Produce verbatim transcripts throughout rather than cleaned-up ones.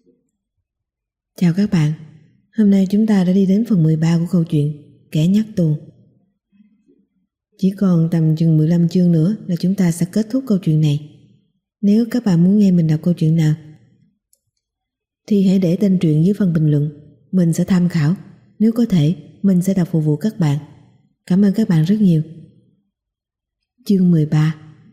Chào các bạn, hôm nay chúng ta đã đi đến phần mười ba của câu chuyện Kẻ nhắc tù. Chỉ còn tầm chừng mười lăm chương nữa là chúng ta sẽ kết thúc câu chuyện này. Nếu các bạn muốn nghe mình đọc câu chuyện nào thì hãy để tên truyện dưới phần bình luận, mình sẽ tham khảo. Nếu có thể, mình sẽ đọc phục vụ các bạn. Cảm ơn các bạn rất nhiều. Chương mười ba.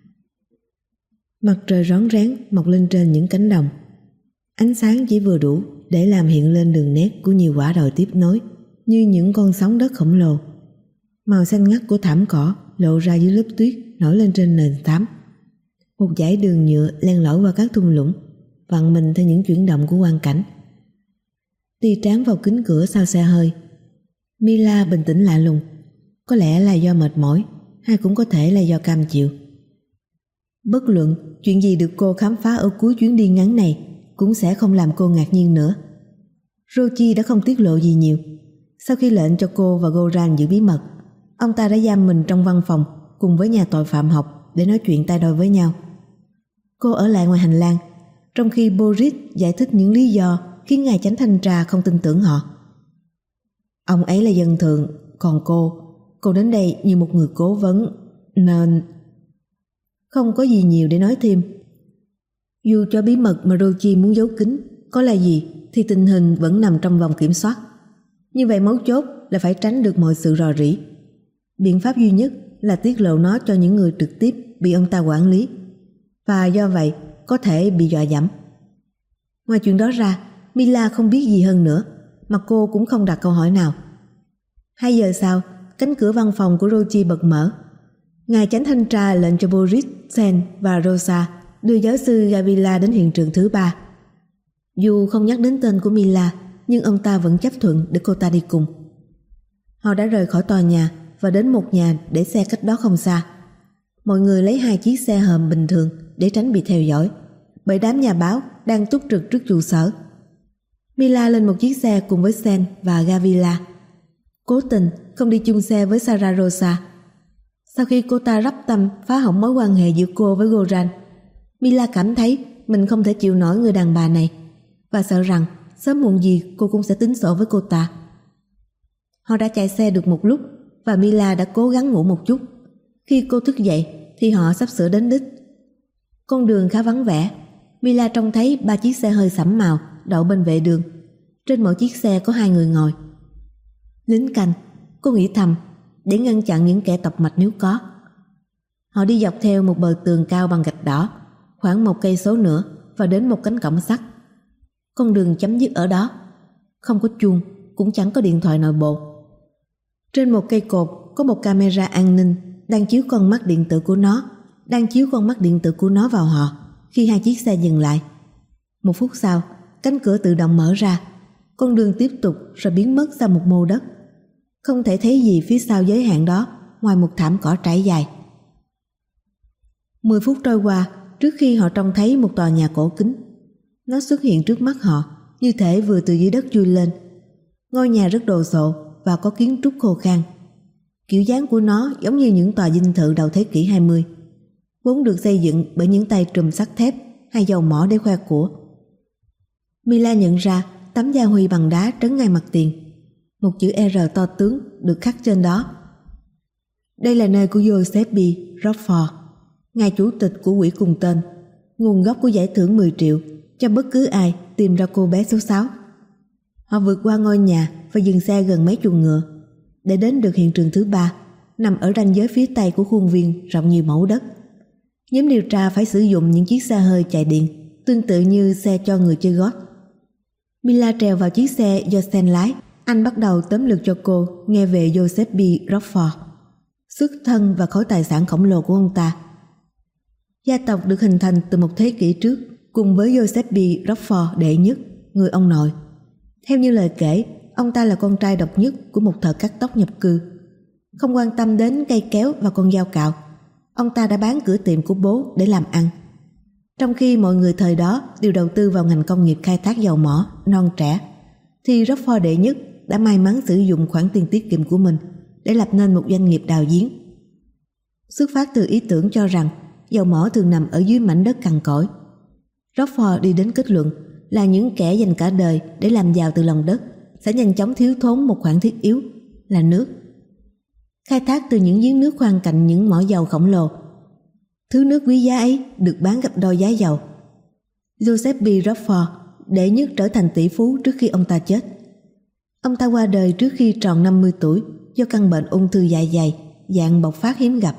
Mặt trời rón rén mọc lên trên những cánh đồng. Ánh sáng chỉ vừa đủ để làm hiện lên đường nét của nhiều quả đồi tiếp nối như những con sóng đất khổng lồ. Màu xanh ngắt của thảm cỏ lộ ra dưới lớp tuyết nổi lên trên nền thảm. Một dải đường nhựa len lỏi qua các thung lũng, vặn mình theo những chuyển động của quang cảnh. Tia trán vào kính cửa sau xe hơi. Mila bình tĩnh lạ lùng. Có lẽ là do mệt mỏi, hay cũng có thể là do cam chịu. Bất luận chuyện gì được cô khám phá ở cuối chuyến đi ngắn này cũng sẽ không làm cô ngạc nhiên nữa. Rochi đã không tiết lộ gì nhiều. Sau khi lệnh cho cô và Goran giữ bí mật, ông ta đã giam mình trong văn phòng cùng với nhà tội phạm học để nói chuyện tay đôi với nhau. Cô ở lại ngoài hành lang, trong khi Boris giải thích những lý do khiến ngài chánh thanh tra không tin tưởng họ. Ông ấy là dân thường, còn cô, cô đến đây như một người cố vấn, nên... Không có gì nhiều để nói thêm. Dù cho bí mật mà Rochi muốn giấu kín có là gì thì tình hình vẫn nằm trong vòng kiểm soát. Như vậy mấu chốt là phải tránh được mọi sự rò rỉ. Biện pháp duy nhất là tiết lộ nó cho những người trực tiếp bị ông ta quản lý, và do vậy có thể bị dọa dẫm. Ngoài chuyện đó ra, Mila không biết gì hơn nữa, mà cô cũng không đặt câu hỏi nào. Hai giờ sau, cánh cửa văn phòng của Rochi bật mở. Ngài chánh thanh tra lệnh cho Boris, Sen và Rosa đưa giáo sư Gavila đến hiện trường thứ ba. Dù không nhắc đến tên của Mila, nhưng ông ta vẫn chấp thuận để cô ta đi cùng. Họ đã rời khỏi tòa nhà và đến một nhà để xe cách đó không xa. Mọi người lấy hai chiếc xe hòm bình thường để tránh bị theo dõi, bởi đám nhà báo đang túc trực trước trụ sở. Mila lên một chiếc xe cùng với Sen và Gavila. Cố tình không đi chung xe với Sara Rosa. Sau khi cô ta rắp tâm phá hỏng mối quan hệ giữa cô với Goran, Mila cảm thấy mình không thể chịu nổi người đàn bà này và sợ rằng sớm muộn gì cô cũng sẽ tính sổ với cô ta. Họ đã chạy xe được một lúc và Mila đã cố gắng ngủ một chút. Khi cô thức dậy thì họ sắp sửa đến đích. Con đường khá vắng vẻ. Mila trông thấy ba chiếc xe hơi sẫm màu đậu bên vệ đường. Trên mỗi chiếc xe có hai người ngồi. Lính canh, cô nghĩ thầm, để ngăn chặn những kẻ tọc mạch nếu có. Họ đi dọc theo một bờ tường cao bằng gạch đỏ, khoảng một cây số nữa và đến một cánh cổng sắt. Con đường chấm dứt ở đó. Không có chuông, cũng chẳng có điện thoại nội bộ. Trên một cây cột có một camera an ninh đang chiếu con mắt điện tử của nó, đang chiếu con mắt điện tử của nó vào họ khi hai chiếc xe dừng lại. Một phút sau, cánh cửa tự động mở ra. Con đường tiếp tục rồi biến mất sau một mô đất. Không thể thấy gì phía sau giới hạn đó ngoài một thảm cỏ trải dài. Mười phút trôi qua trước khi họ trông thấy một tòa nhà cổ kính. Nó xuất hiện trước mắt họ như thể vừa từ dưới đất chui lên. Ngôi nhà rất đồ sộ và có kiến trúc khô khan. Kiểu dáng của nó giống như những tòa dinh thự đầu thế kỷ hai mươi, vốn được xây dựng bởi những tay trùm sắt thép hay dầu mỏ để khoe của. Mila nhận ra tấm gia huy bằng đá trấn ngay mặt tiền. Một chữ R to tướng được khắc trên đó. Đây là nơi của Giuseppe Rockford, ngài chủ tịch của quỹ cùng tên, nguồn gốc của giải thưởng mười triệu cho bất cứ ai tìm ra cô bé số sáu. Họ vượt qua ngôi nhà và dừng xe gần mấy chuồng ngựa để đến được hiện trường thứ ba, nằm ở ranh giới phía tây của khuôn viên rộng nhiều mẫu đất. Nhóm điều tra phải sử dụng những chiếc xe hơi chạy điện, tương tự như xe cho người chơi golf. Mila trèo vào chiếc xe do Sen lái. Anh bắt đầu tóm lược cho cô nghe về Giuseppe Rockford, xuất thân và khối tài sản khổng lồ của ông ta. Gia tộc được hình thành từ một thế kỷ trước cùng với Giuseppe Rockford đệ nhất, người ông nội. Theo như lời kể, ông ta là con trai độc nhất của một thợ cắt tóc nhập cư. Không quan tâm đến cây kéo và con dao cạo, ông ta đã bán cửa tiệm của bố để làm ăn. Trong khi mọi người thời đó đều đầu tư vào ngành công nghiệp khai thác dầu mỏ non trẻ, thì Rockford đệ nhất đã may mắn sử dụng khoản tiền tiết kiệm của mình để lập nên một doanh nghiệp đào giếng. Xuất phát từ ý tưởng cho rằng dầu mỏ thường nằm ở dưới mảnh đất cằn cỗi, Rockford đi đến kết luận là những kẻ dành cả đời để làm giàu từ lòng đất sẽ nhanh chóng thiếu thốn một khoản thiết yếu là nước. Khai thác từ những giếng nước khoan cạnh những mỏ dầu khổng lồ. Thứ nước quý giá ấy được bán gấp đôi giá dầu. Joseph B. Rutherford đệ nhất trở thành tỷ phú trước khi ông ta chết. Ông ta qua đời trước khi tròn năm mươi tuổi do căn bệnh ung thư dạ dày dạng bộc phát hiếm gặp.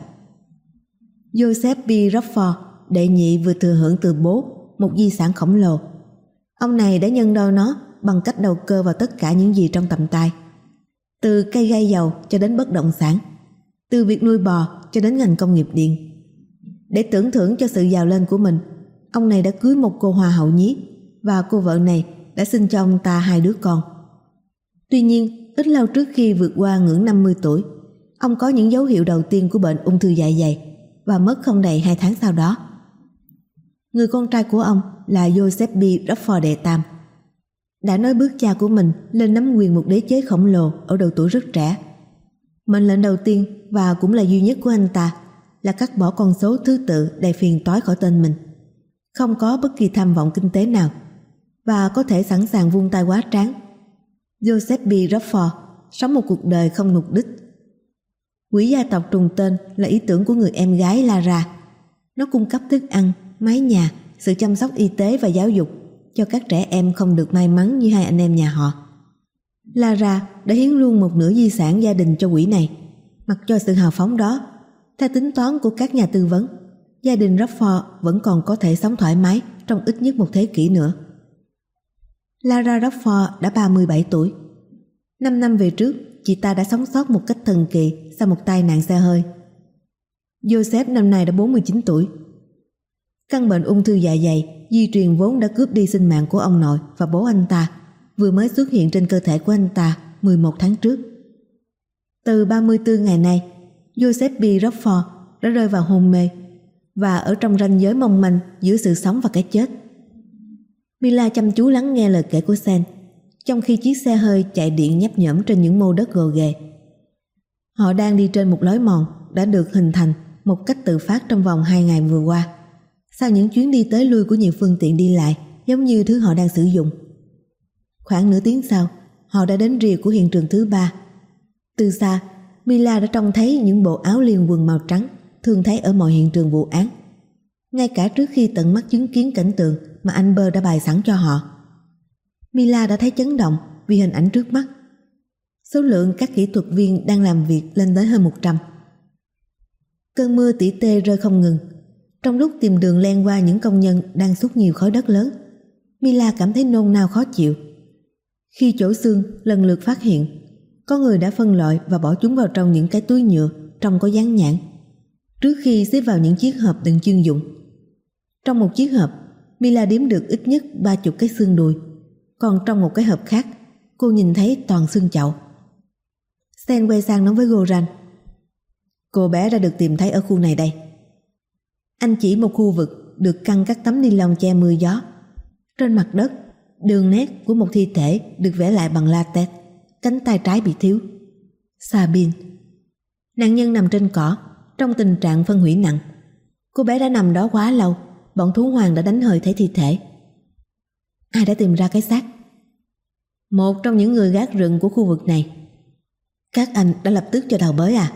Joseph B. Rutherford đệ nhị vừa thừa hưởng từ bố một di sản khổng lồ. Ông này đã nhân đôi nó bằng cách đầu cơ vào tất cả những gì trong tầm tay, từ cây gai dầu cho đến bất động sản, từ việc nuôi bò cho đến ngành công nghiệp điện. Để tưởng thưởng cho sự giàu lên của mình, ông này đã cưới một cô hoa hậu nhí, và cô vợ này đã sinh cho ông ta hai đứa con. Tuy nhiên, ít lâu trước khi vượt qua ngưỡng năm mươi tuổi, ông có những dấu hiệu đầu tiên của bệnh ung thư dạ dày và mất không đầy hai tháng sau đó. Người con trai của ông là Joseph B. Rutherford đệ tam đã nối bước cha của mình lên nắm quyền một đế chế khổng lồ ở độ tuổi rất trẻ. Mệnh lệnh đầu tiên và cũng là duy nhất của anh ta là cắt bỏ con số thứ tự đầy phiền toái khỏi tên mình, không có bất kỳ tham vọng kinh tế nào và có thể sẵn sàng vung tay quá tráng. Joseph B. Rutherford sống một cuộc đời không mục đích. Quỹ gia tộc trùng tên là ý tưởng của người em gái Lara. Nó cung cấp thức ăn, mái nhà, sự chăm sóc y tế và giáo dục cho các trẻ em không được may mắn như hai anh em nhà họ. Lara đã hiến luôn một nửa di sản gia đình cho quỹ này. Mặc cho sự hào phóng đó, theo tính toán của các nhà tư vấn, gia đình Rutherford vẫn còn có thể sống thoải mái trong ít nhất một thế kỷ nữa. Lara Rutherford đã ba mươi bảy tuổi. Năm năm về trước, chị ta đã sống sót một cách thần kỳ sau một tai nạn xe hơi. Joseph năm nay đã bốn mươi chín tuổi. Căn bệnh ung thư dạ dày di truyền vốn đã cướp đi sinh mạng của ông nội và bố anh ta vừa mới xuất hiện trên cơ thể của anh ta mười một tháng trước. Từ ba mươi tư ngày nay, Joseph B. Rutherford đã rơi vào hôn mê và ở trong ranh giới mong manh giữa sự sống và cái chết. Mila chăm chú lắng nghe lời kể của Sen, trong khi chiếc xe hơi chạy điện nhấp nhổm trên những mô đất gồ ghề. Họ đang đi trên một lối mòn đã được hình thành một cách tự phát trong vòng hai ngày vừa qua, sau những chuyến đi tới lui của nhiều phương tiện đi lại giống như thứ họ đang sử dụng. Khoảng nửa tiếng sau, họ đã đến rìa của hiện trường thứ ba. Từ xa, Mila đã trông thấy những bộ áo liền quần màu trắng thường thấy ở mọi hiện trường vụ án, ngay cả trước khi tận mắt chứng kiến cảnh tượng mà anh Burr đã bày sẵn cho họ. Mila đã thấy chấn động vì hình ảnh trước mắt. Số lượng các kỹ thuật viên đang làm việc lên tới hơn một trăm. Cơn mưa tỉ tê rơi không ngừng. Trong lúc tìm đường len qua những công nhân đang xúc nhiều khối đất lớn, Mila cảm thấy nôn nao khó chịu. Khi chỗ xương lần lượt phát hiện, có người đã phân loại và bỏ chúng vào trong những cái túi nhựa trông có dán nhãn, trước khi xếp vào những chiếc hộp đựng chuyên dụng. Trong một chiếc hộp, Mila đếm được ít nhất ba chục cái xương đùi, còn trong một cái hộp khác, cô nhìn thấy toàn xương chậu. Sen quay sang nói với Goran: "Cô bé đã được tìm thấy ở khu này đây." Anh chỉ một khu vực được căng các tấm ni lông che mưa gió. Trên mặt đất, đường nét của một thi thể được vẽ lại bằng latex, cánh tay trái bị thiếu. Sabine. Nạn nhân nằm trên cỏ, trong tình trạng phân hủy nặng. Cô bé đã nằm đó quá lâu, bọn thú hoang đã đánh hơi thấy thi thể. Ai đã tìm ra cái xác? Một trong những người gác rừng của khu vực này. Các anh đã lập tức cho đào bới à?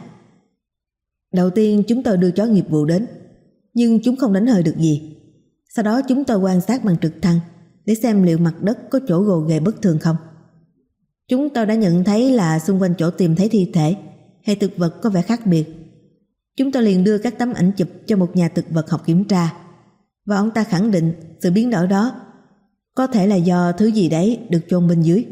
Đầu tiên chúng tôi đưa chó nghiệp vụ đến, nhưng chúng không đánh hơi được gì. Sau đó chúng tôi quan sát bằng trực thăng để xem liệu mặt đất có chỗ gồ ghề bất thường không. Chúng tôi đã nhận thấy là xung quanh chỗ tìm thấy thi thể, hệ thực vật có vẻ khác biệt. Chúng tôi liền đưa các tấm ảnh chụp cho một nhà thực vật học kiểm tra, và ông ta khẳng định sự biến đổi đó có thể là do thứ gì đấy được chôn bên dưới.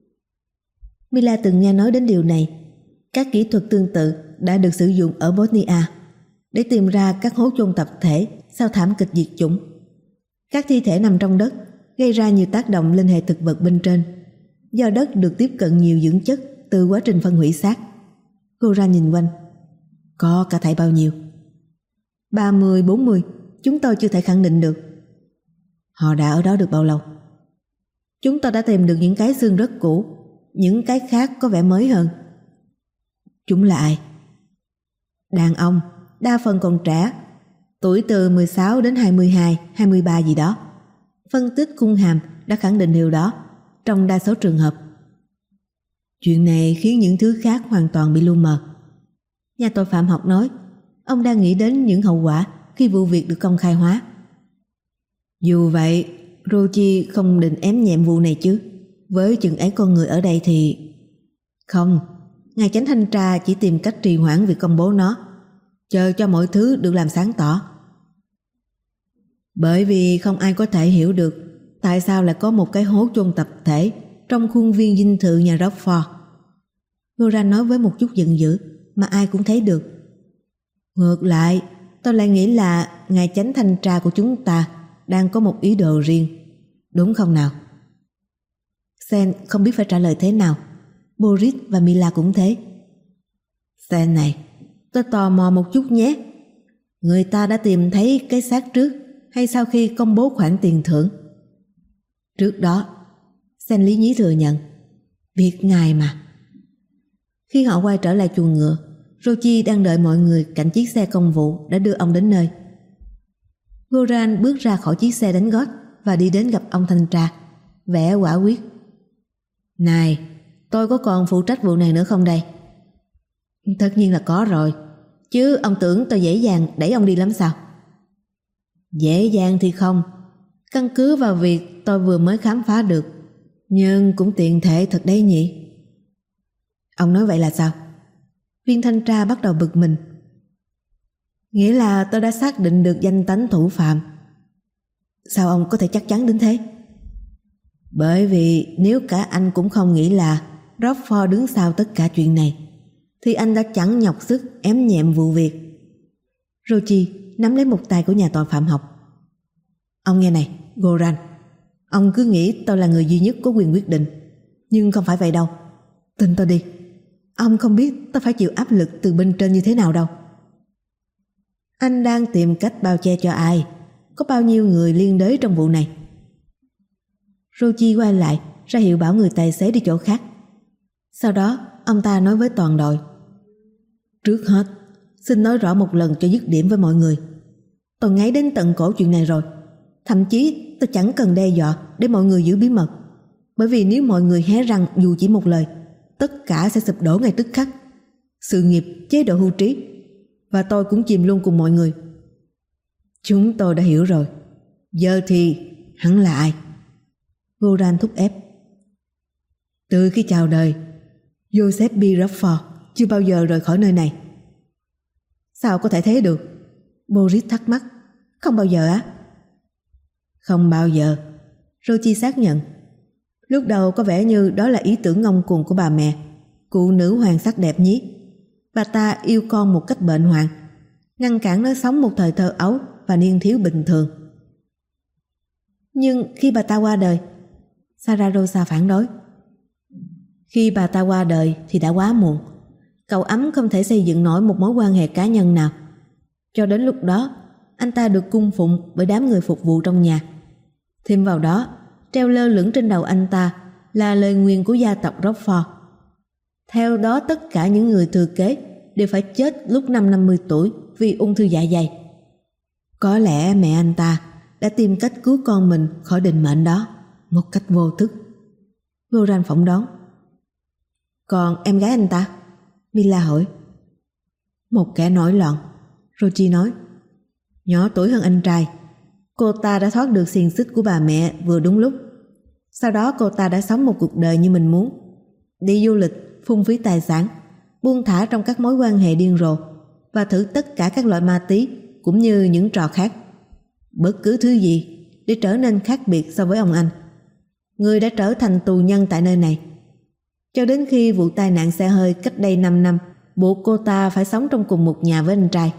Mila từng nghe nói đến điều này. Các kỹ thuật tương tự đã được sử dụng ở Bosnia để tìm ra các hố chôn tập thể sau thảm kịch diệt chủng. Các thi thể nằm trong đất gây ra nhiều tác động lên hệ thực vật bên trên, do đất được tiếp cận nhiều dưỡng chất từ quá trình phân hủy xác. Goran nhìn quanh. Có cả thảy bao nhiêu? ba mươi, bốn mươi, chúng tôi chưa thể khẳng định được. Họ đã ở đó được bao lâu? Chúng tôi đã tìm được những cái xương rất cũ, những cái khác có vẻ mới hơn. Chúng là ai? Đàn ông, đa phần còn trẻ, tuổi từ mười sáu đến hai mươi hai, hai mươi ba gì đó. Phân tích khung hàm đã khẳng định điều đó trong đa số trường hợp. Chuyện này khiến những thứ khác hoàn toàn bị lu mờ. Nhà tội phạm học nói, ông đang nghĩ đến những hậu quả khi vụ việc được công khai hóa. Dù vậy, Rochi không định ém nhẹm vụ này chứ. Với chừng ấy con người ở đây thì... Không, ngài chánh thanh tra chỉ tìm cách trì hoãn việc công bố nó, chờ cho mọi thứ được làm sáng tỏ. Bởi vì không ai có thể hiểu được tại sao lại có một cái hố chôn tập thể trong khuôn viên dinh thự nhà Rockford. Goran nói với một chút giận dữ mà ai cũng thấy được. Ngược lại, tôi lại nghĩ là ngài chánh thanh tra của chúng ta đang có một ý đồ riêng, đúng không nào? Sen không biết phải trả lời thế nào. Boris và Mila cũng thế. Sen này, tôi tò mò một chút nhé. Người ta đã tìm thấy cái xác trước hay sau khi công bố khoản tiền thưởng? Trước đó. Sen lý nhí thừa nhận. Biết ngài mà. Khi họ quay trở lại chuồng ngựa, Rochi đang đợi mọi người cạnh chiếc xe công vụ đã đưa ông đến nơi. Goran bước ra khỏi chiếc xe đánh gót và đi đến gặp ông thanh tra, vẻ quả quyết. Này, tôi có còn phụ trách vụ này nữa không đây? Tất nhiên là có rồi, chứ ông tưởng tôi dễ dàng đẩy ông đi lắm sao? Dễ dàng thì không, căn cứ vào việc tôi vừa mới khám phá được, nhưng cũng tiện thể thật đấy nhỉ. Ông nói vậy là sao? Viên thanh tra bắt đầu bực mình. Nghĩa là tôi đã xác định được danh tánh thủ phạm. Sao ông có thể chắc chắn đến thế? Bởi vì nếu cả anh cũng không nghĩ là Rockford đứng sau tất cả chuyện này, thì anh đã chẳng nhọc sức ém nhẹm vụ việc. Rochi nắm lấy một tay của nhà tội phạm học. Ông nghe này, Goran, ông cứ nghĩ tôi là người duy nhất có quyền quyết định, nhưng không phải vậy đâu. Tin tôi đi, ông không biết tôi phải chịu áp lực từ bên trên như thế nào đâu. Anh đang tìm cách bao che cho ai? Có bao nhiêu người liên đới trong vụ này? Rochi quay lại ra hiệu bảo người tài xế đi chỗ khác. Sau đó ông ta nói với toàn đội. Trước hết, xin nói rõ một lần cho dứt điểm với mọi người. Tôi ngấy đến tận cổ chuyện này rồi. Thậm chí tôi chẳng cần đe dọa để mọi người giữ bí mật. Bởi vì nếu mọi người hé răng dù chỉ một lời, tất cả sẽ sụp đổ ngay tức khắc. Sự nghiệp, chế độ hưu trí. Và tôi cũng chìm luôn cùng mọi người. Chúng tôi đã hiểu rồi. Giờ thì hắn là ai? Goran thúc ép. Từ khi chào đời, Joseph B. Rockford chưa bao giờ rời khỏi nơi này. Sao có thể thế được? Boris thắc mắc. Không bao giờ á? Không bao giờ, Rochi xác nhận. Lúc đầu có vẻ như đó là ý tưởng ngông cuồng của bà mẹ, cụ nữ hoàng sắc đẹp nhí. Bà ta yêu con một cách bệnh hoạn, ngăn cản nó sống một thời thơ ấu và niên thiếu bình thường. Nhưng khi bà ta qua đời, Sara Rosa phản đối. Khi bà ta qua đời thì đã quá muộn. Cậu ấm không thể xây dựng nổi một mối quan hệ cá nhân nào. Cho đến lúc đó, anh ta được cung phụng bởi đám người phục vụ trong nhà. Thêm vào đó, treo lơ lửng trên đầu anh ta là lời nguyền của gia tộc Rockford. Theo đó, tất cả những người thừa kế đều phải chết lúc năm năm mươi tuổi vì ung thư dạ dày. Có lẽ mẹ anh ta đã tìm cách cứu con mình khỏi định mệnh đó một cách vô thức. Goran phỏng đoán. Còn em gái anh ta? Mila hỏi. Một kẻ nổi loạn, Rochi nói. Nhỏ tuổi hơn anh trai. Cô ta đã thoát được xiềng xích của bà mẹ vừa đúng lúc. Sau đó cô ta đã sống một cuộc đời như mình muốn. Đi du lịch, phung phí tài sản, buông thả trong các mối quan hệ điên rồ và thử tất cả các loại ma tí cũng như những trò khác. Bất cứ thứ gì để trở nên khác biệt so với ông anh. Người đã trở thành tù nhân tại nơi này. Cho đến khi vụ tai nạn xe hơi cách đây năm năm buộc cô ta phải sống trong cùng một nhà với anh trai.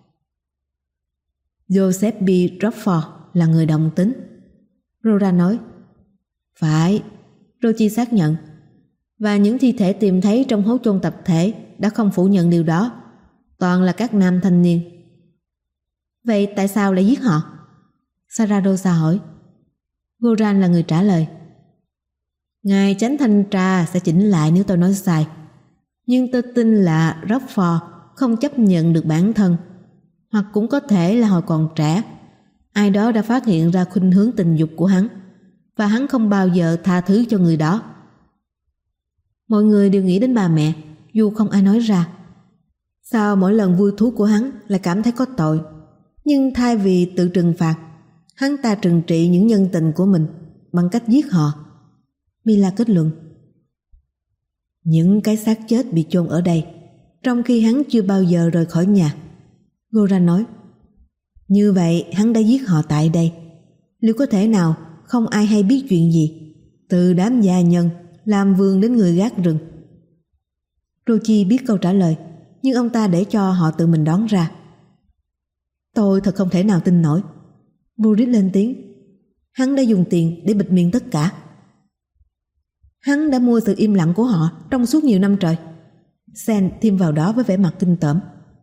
Joseph B. Rockford là người đồng tính, Rora nói. Phải, Rochi xác nhận. Và những thi thể tìm thấy trong hố chôn tập thể đã không phủ nhận điều đó. Toàn là các nam thanh niên. Vậy tại sao lại giết họ? Sarah Rosa hỏi. Goran là người trả lời. Ngài chánh thanh tra sẽ chỉnh lại nếu tôi nói sai. Nhưng tôi tin là Rockford không chấp nhận được bản thân. Hoặc cũng có thể là hồi còn trẻ, ai đó đã phát hiện ra khuynh hướng tình dục của hắn và hắn không bao giờ tha thứ cho người đó. Mọi người đều nghĩ đến bà mẹ, dù không ai nói ra. Sao mỗi lần vui thú của hắn lại cảm thấy có tội, nhưng thay vì tự trừng phạt, hắn ta trừng trị những nhân tình của mình bằng cách giết họ. Mila kết luận. Những cái xác chết bị chôn ở đây, trong khi hắn chưa bao giờ rời khỏi nhà. Goran nói. Như vậy hắn đã giết họ tại đây. Liệu có thể nào không ai hay biết chuyện gì, từ đám gia nhân, làm vườn đến người gác rừng? Rochi biết câu trả lời, nhưng ông ta để cho họ tự mình đoán ra. Tôi thật không thể nào tin nổi. Boris lên tiếng. Hắn đã dùng tiền để bịt miệng tất cả. Hắn đã mua sự im lặng của họ trong suốt nhiều năm trời. Sen thêm vào đó với vẻ mặt kinh tởm.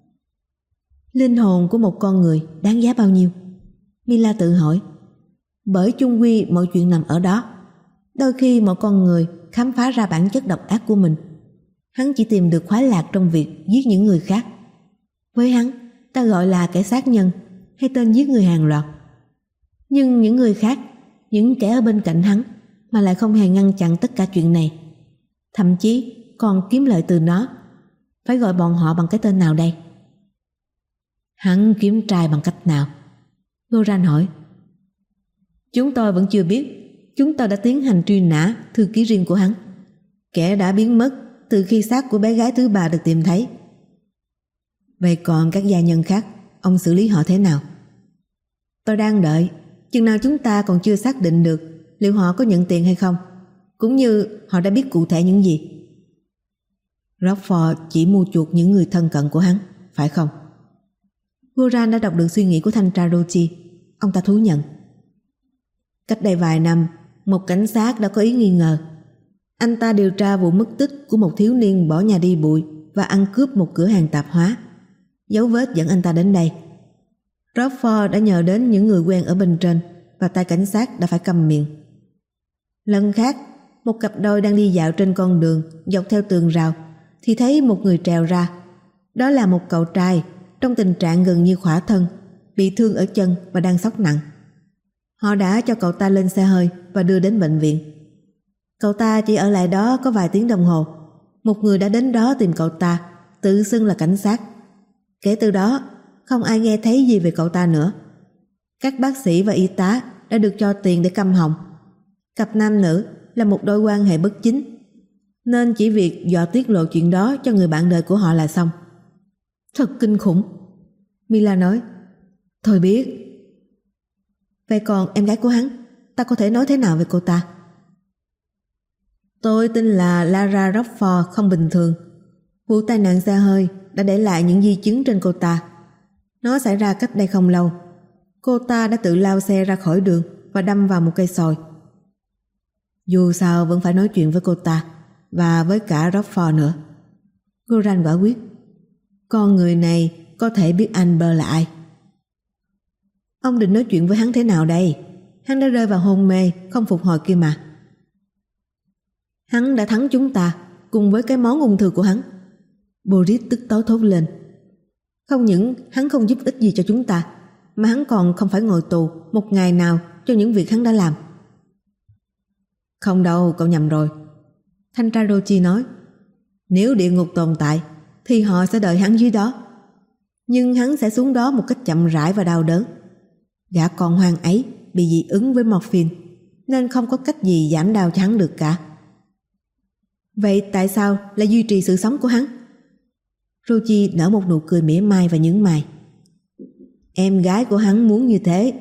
Linh hồn của một con người đáng giá bao nhiêu? Mila tự hỏi. Bởi chung quy mọi chuyện nằm ở đó. Đôi khi một con người khám phá ra bản chất độc ác của mình, hắn chỉ tìm được khoái lạc trong việc giết những người khác. Với hắn, ta gọi là kẻ sát nhân hay tên giết người hàng loạt. Nhưng những người khác, những kẻ ở bên cạnh hắn mà lại không hề ngăn chặn tất cả chuyện này, thậm chí còn kiếm lợi từ nó, phải gọi bọn họ bằng cái tên nào đây? Hắn kiếm trai bằng cách nào? Goran hỏi. Chúng tôi vẫn chưa biết. Chúng tôi đã tiến hành truy nã thư ký riêng của hắn, kẻ đã biến mất từ khi xác của bé gái thứ ba được tìm thấy. Vậy còn các gia nhân khác, ông xử lý họ thế nào? Tôi đang đợi. Chừng nào chúng ta còn chưa xác định được liệu họ có nhận tiền hay không, cũng như họ đã biết cụ thể những gì. Rockford chỉ mua chuộc những người thân cận của hắn, phải không? Goran đã đọc được suy nghĩ của thanh tra Rochi. Ông ta thú nhận. Cách đây vài năm, một cảnh sát đã có ý nghi ngờ. Anh ta điều tra vụ mất tích của một thiếu niên bỏ nhà đi bụi và ăn cướp một cửa hàng tạp hóa. Dấu vết dẫn anh ta đến đây. Rockford đã nhờ đến những người quen ở bên trên và tay cảnh sát đã phải câm miệng. Lần khác, một cặp đôi đang đi dạo trên con đường dọc theo tường rào thì thấy một người trèo ra. Đó là một cậu trai trong tình trạng gần như khỏa thân, bị thương ở chân và đang sốc nặng. Họ đã cho cậu ta lên xe hơi và đưa đến bệnh viện. Cậu ta chỉ ở lại đó có vài tiếng đồng hồ. Một người đã đến đó tìm cậu ta, tự xưng là cảnh sát. Kể từ đó, không ai nghe thấy gì về cậu ta nữa. Các bác sĩ và y tá đã được cho tiền để câm họng. Cặp nam nữ là một đôi quan hệ bất chính, nên chỉ việc dò tiết lộ chuyện đó cho người bạn đời của họ là xong. Thật kinh khủng, Mila nói. Tôi biết. Vậy còn em gái của hắn, ta có thể nói thế nào về cô ta? Tôi tin là Lara Rockford không bình thường. Vụ tai nạn xe hơi đã để lại những di chứng trên cô ta. Nó xảy ra cách đây không lâu. Cô ta đã tự lao xe ra khỏi đường và đâm vào một cây sồi. Dù sao vẫn phải nói chuyện với cô ta và với cả Rockford nữa. Goran quả quyết. Con người này có thể biết Amber là ai. Ông định nói chuyện với hắn thế nào đây? Hắn đã rơi vào hôn mê, không phục hồi kia mà. Hắn đã thắng chúng ta cùng với cái món ung thư của hắn. Boris tức tối thốt lên. Không những hắn không giúp ích gì cho chúng ta, mà hắn còn không phải ngồi tù một ngày nào cho những việc hắn đã làm. Không đâu, cậu nhầm rồi. Thanh tra Rochi nói. Nếu địa ngục tồn tại thì họ sẽ đợi hắn dưới đó. Nhưng hắn sẽ xuống đó một cách chậm rãi và đau đớn. Gã con hoang ấy bị dị ứng với morphine, nên không có cách gì giảm đau cho hắn được cả. Vậy tại sao lại duy trì sự sống của hắn? Rochi nở một nụ cười mỉa mai và nhướng mày. Em gái của hắn muốn như thế.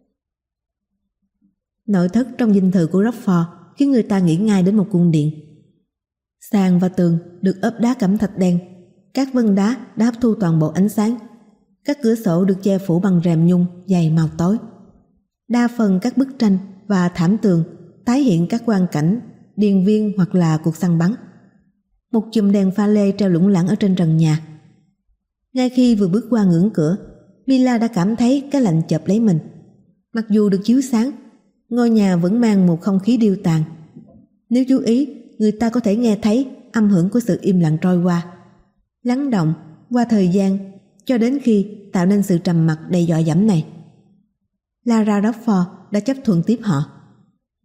Nội thất trong dinh thự của Rockford khiến người ta nghĩ ngay đến một cung điện. Sàn và tường được ốp đá cẩm thạch đen. Các vân đá đã hấp thu toàn bộ ánh sáng. Các cửa sổ được che phủ bằng rèm nhung dày màu tối. Đa phần các bức tranh và thảm tường tái hiện các quang cảnh điền viên hoặc là cuộc săn bắn. Một chùm đèn pha lê treo lủng lẳng ở trên trần nhà. Ngay khi vừa bước qua ngưỡng cửa, Mila đã cảm thấy cái lạnh chộp lấy mình. Mặc dù được chiếu sáng, ngôi nhà vẫn mang một không khí điêu tàn. Nếu chú ý, người ta có thể nghe thấy âm hưởng của sự im lặng trôi qua, lắng động qua thời gian cho đến khi tạo nên sự trầm mặc đầy dọa dẫm này. Lara Rockford đã chấp thuận tiếp họ.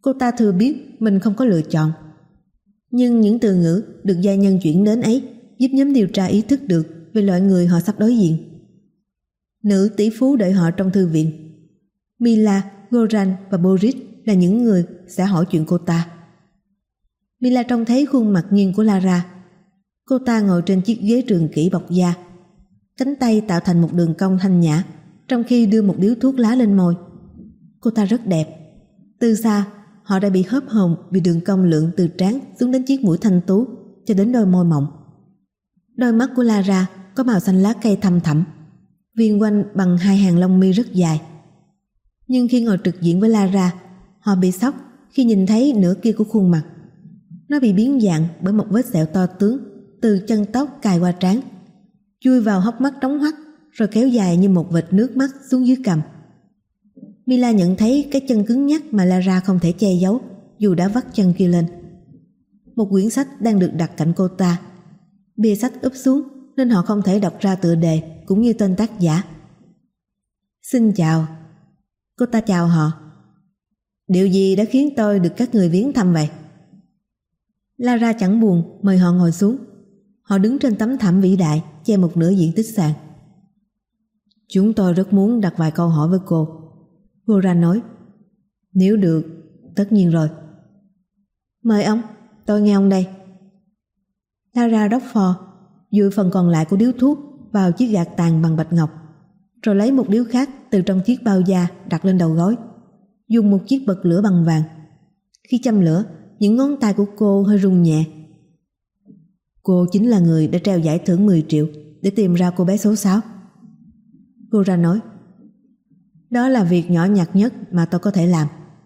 Cô ta thừa biết mình không có lựa chọn. Nhưng những từ ngữ được gia nhân chuyển đến ấy giúp nhóm điều tra ý thức được về loại người họ sắp đối diện. Nữ tỷ phú đợi họ trong thư viện. Mila, Goran và Boris là những người sẽ hỏi chuyện cô ta. Mila trông thấy khuôn mặt nghiêng của Lara. Cô ta ngồi trên chiếc ghế trường kỷ bọc da, cánh tay tạo thành một đường cong thanh nhã, trong khi đưa một điếu thuốc lá lên môi. Cô ta rất đẹp. Từ xa, họ đã bị hớp hồn vì đường cong lượn từ trán xuống đến chiếc mũi thanh tú cho đến đôi môi mọng. Đôi mắt của Lara có màu xanh lá cây thâm thẳm, viền quanh bằng hai hàng lông mi rất dài. Nhưng khi ngồi trực diện với Lara, họ bị sốc khi nhìn thấy nửa kia của khuôn mặt. Nó bị biến dạng bởi một vết sẹo to tướng từ chân tóc cài qua trán, chui vào hốc mắt trống hoắt rồi kéo dài như một vệt nước mắt xuống dưới cằm. Mila nhận thấy cái chân cứng nhắc mà Lara không thể che giấu dù đã vắt chân kia lên. Một quyển sách đang được đặt cạnh cô ta. Bìa sách úp xuống nên họ không thể đọc ra tựa đề cũng như tên tác giả. Xin chào. Cô ta chào họ. Điều gì đã khiến tôi được các người viếng thăm vậy? Lara chẳng buồn mời họ ngồi xuống. Họ đứng trên tấm thảm vĩ đại che một nửa diện tích sàn. Chúng tôi rất muốn đặt vài câu hỏi với cô, Goran nói. Nếu được, tất nhiên rồi. Mời ông, tôi nghe ông đây. Lara Rockford dụi phần còn lại của điếu thuốc vào chiếc gạt tàn bằng bạch ngọc, rồi lấy một điếu khác từ trong chiếc bao da đặt lên đầu gối, dùng một chiếc bật lửa bằng vàng. Khi châm lửa, những ngón tay của cô hơi rung nhẹ. Cô chính là người đã treo giải thưởng mười triệu để tìm ra cô bé số sáu. Goran nói. Đó là việc nhỏ nhặt nhất mà tôi có thể làm.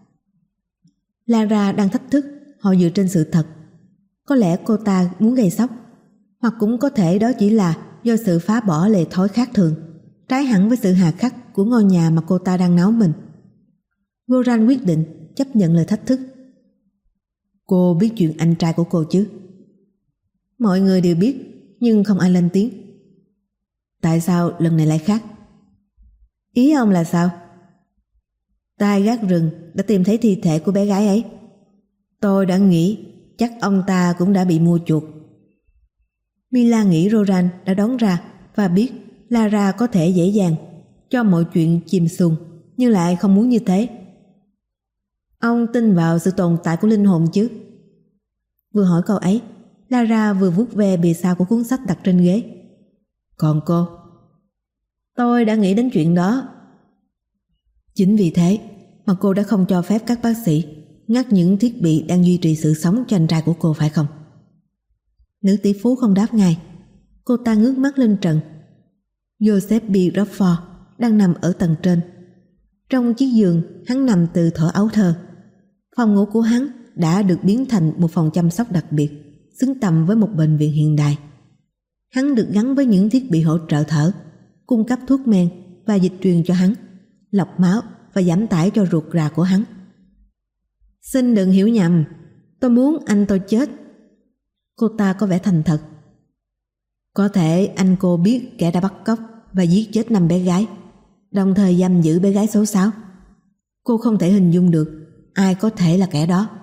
Lara đang thách thức họ dựa trên sự thật. Có lẽ cô ta muốn gây sốc, hoặc cũng có thể đó chỉ là do sự phá bỏ lề thói khác thường, trái hẳn với sự hà khắc của ngôi nhà mà cô ta đang náo mình. Goran quyết định chấp nhận lời thách thức. Cô biết chuyện anh trai của cô chứ? Mọi người đều biết, nhưng không ai lên tiếng. Tại sao lần này lại khác? Ý ông là sao? Tai gác rừng đã tìm thấy thi thể của bé gái ấy. Tôi đã nghĩ chắc ông ta cũng đã bị mua chuộc. Mila nghĩ Goran đã đoán ra và biết Lara có thể dễ dàng cho mọi chuyện chìm xuồng, nhưng lại không muốn như thế. Ông tin vào sự tồn tại của linh hồn chứ? Vừa hỏi câu ấy, Lara vừa vuốt ve bìa sau của cuốn sách đặt trên ghế. Còn cô? Tôi đã nghĩ đến chuyện đó. Chính vì thế mà cô đã không cho phép các bác sĩ ngắt những thiết bị đang duy trì sự sống cho anh trai của cô, phải không? Nữ tỷ phú không đáp ngay. Cô ta ngước mắt lên trần. Joseph B. Rockford đang nằm ở tầng trên. Trong chiếc giường hắn nằm từ thuở ấu thơ. Phòng ngủ của hắn đã được biến thành một phòng chăm sóc đặc biệt, xứng tầm với một bệnh viện hiện đại. Hắn được gắn với những thiết bị hỗ trợ thở, cung cấp thuốc men và dịch truyền cho hắn, lọc máu và giảm tải cho ruột rà của hắn. Xin đừng hiểu nhầm, tôi muốn anh tôi chết. Cô ta có vẻ thành thật. Có thể anh cô biết kẻ đã bắt cóc và giết chết năm bé gái, đồng thời giam giữ bé gái số sáu. Cô không thể hình dung được ai có thể là kẻ đó.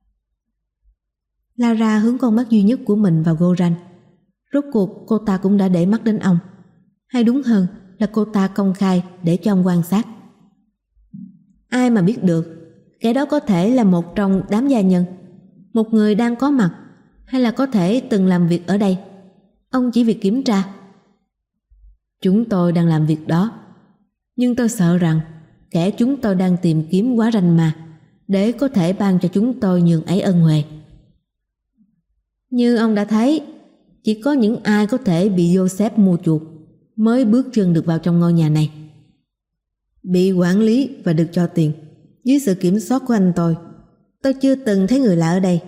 Lara hướng con mắt duy nhất của mình vào Goran. Rốt cuộc cô ta cũng đã để mắt đến ông, hay đúng hơn là cô ta công khai để cho ông quan sát. Ai mà biết được, kẻ đó có thể là một trong đám gia nhân, một người đang có mặt, hay là có thể từng làm việc ở đây. Ông chỉ việc kiểm tra. Chúng tôi đang làm việc đó, nhưng tôi sợ rằng kẻ chúng tôi đang tìm kiếm quá ranh mà để có thể ban cho chúng tôi nhường ấy ân huệ. Như ông đã thấy, chỉ có những ai có thể bị Joseph mua chuộc mới bước chân được vào trong ngôi nhà này, bị quản lý và được cho tiền dưới sự kiểm soát của anh tôi. Tôi chưa từng thấy người lạ ở đây.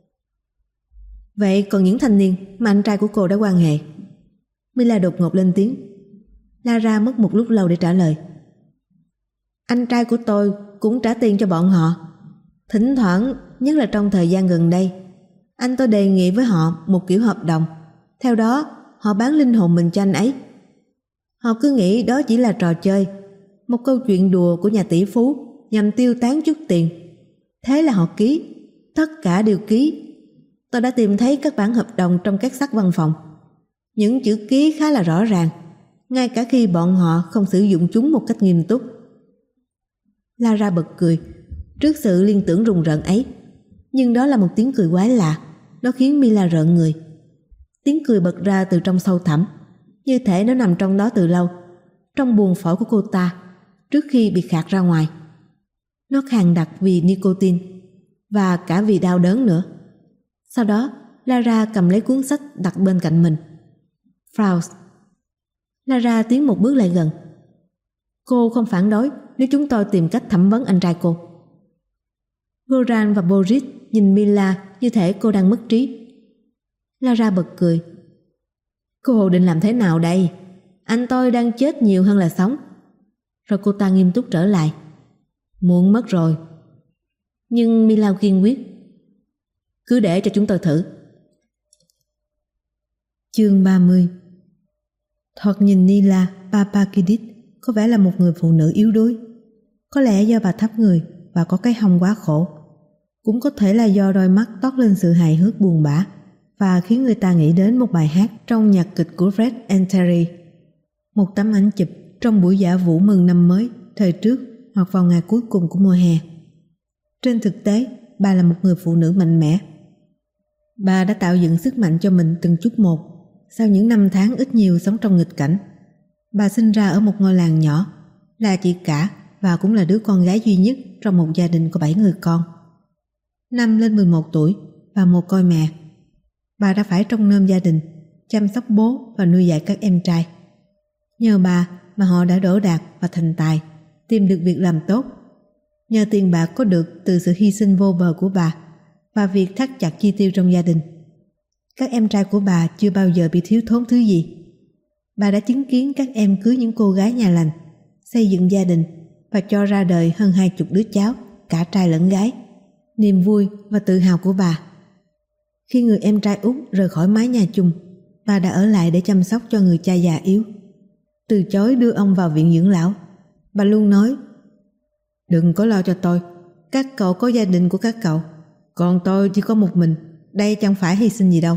Vậy còn những thanh niên mà anh trai của cô đã quan hệ? Mila đột ngột lên tiếng. Lara mất một lúc lâu để trả lời. Anh trai của tôi cũng trả tiền cho bọn họ. Thỉnh thoảng, nhất là trong thời gian gần đây, anh tôi đề nghị với họ một kiểu hợp đồng. Theo đó, họ bán linh hồn mình cho anh ấy. Họ cứ nghĩ đó chỉ là trò chơi, một câu chuyện đùa của nhà tỷ phú nhằm tiêu tán chút tiền. Thế là họ ký, tất cả đều ký. Tôi đã tìm thấy các bản hợp đồng trong các xác văn phòng. Những chữ ký khá là rõ ràng, ngay cả khi bọn họ không sử dụng chúng một cách nghiêm túc. Lara bật cười trước sự liên tưởng rùng rợn ấy, nhưng đó là một tiếng cười quái lạ. Nó khiến Mila rợn người. Tiếng cười bật ra từ trong sâu thẳm, như thể nó nằm trong đó từ lâu, trong buồng phổi của cô ta, trước khi bị khạc ra ngoài. Nó khàn đặc vì nicotine và cả vì đau đớn nữa. Sau đó Lara cầm lấy cuốn sách đặt bên cạnh mình. Faust. Lara tiến một bước lại gần. Cô không phản đối nếu chúng tôi tìm cách thẩm vấn anh trai cô. Goran và Boris nhìn Mila như thể cô đang mất trí. Lara bật cười. Cô định làm thế nào đây? Anh tôi đang chết nhiều hơn là sống. Rồi cô ta nghiêm túc trở lại. Muộn mất rồi. Nhưng Mila kiên quyết. Cứ để cho chúng tôi thử. Chương ba mươi. Thoạt nhìn Nila Papakidis có vẻ là một người phụ nữ yếu đuối. Có lẽ do bà thấp người và có cái hông quá khổ. Cũng có thể là do đôi mắt toát lên sự hài hước buồn bã và khiến người ta nghĩ đến một bài hát trong nhạc kịch của Fred and Terry. Một tấm ảnh chụp trong buổi dã vũ mừng năm mới thời trước hoặc vào ngày cuối cùng của mùa hè. Trên thực tế, bà là một người phụ nữ mạnh mẽ. Bà đã tạo dựng sức mạnh cho mình từng chút một sau những năm tháng ít nhiều sống trong nghịch cảnh. Bà sinh ra ở một ngôi làng nhỏ, là chị cả và cũng là đứa con gái duy nhất trong một gia đình có bảy người con. Năm lên mười một tuổi và mồ côi mẹ, bà đã phải trông nom gia đình, chăm sóc bố và nuôi dạy các em trai. Nhờ bà mà họ đã đỗ đạt và thành tài, tìm được việc làm tốt. Nhờ tiền bạc có được từ sự hy sinh vô bờ của bà và việc thắt chặt chi tiêu trong gia đình, các em trai của bà chưa bao giờ bị thiếu thốn thứ gì. Bà đã chứng kiến các em cưới những cô gái nhà lành, xây dựng gia đình và cho ra đời hơn hai chục đứa cháu, cả trai lẫn gái. Niềm vui và tự hào của bà. Khi người em trai út rời khỏi mái nhà chung, bà đã ở lại để chăm sóc cho người cha già yếu. Từ chối đưa ông vào viện dưỡng lão, bà luôn nói: đừng có lo cho tôi, các cậu có gia đình của các cậu, còn tôi chỉ có một mình, đây chẳng phải hy sinh gì đâu.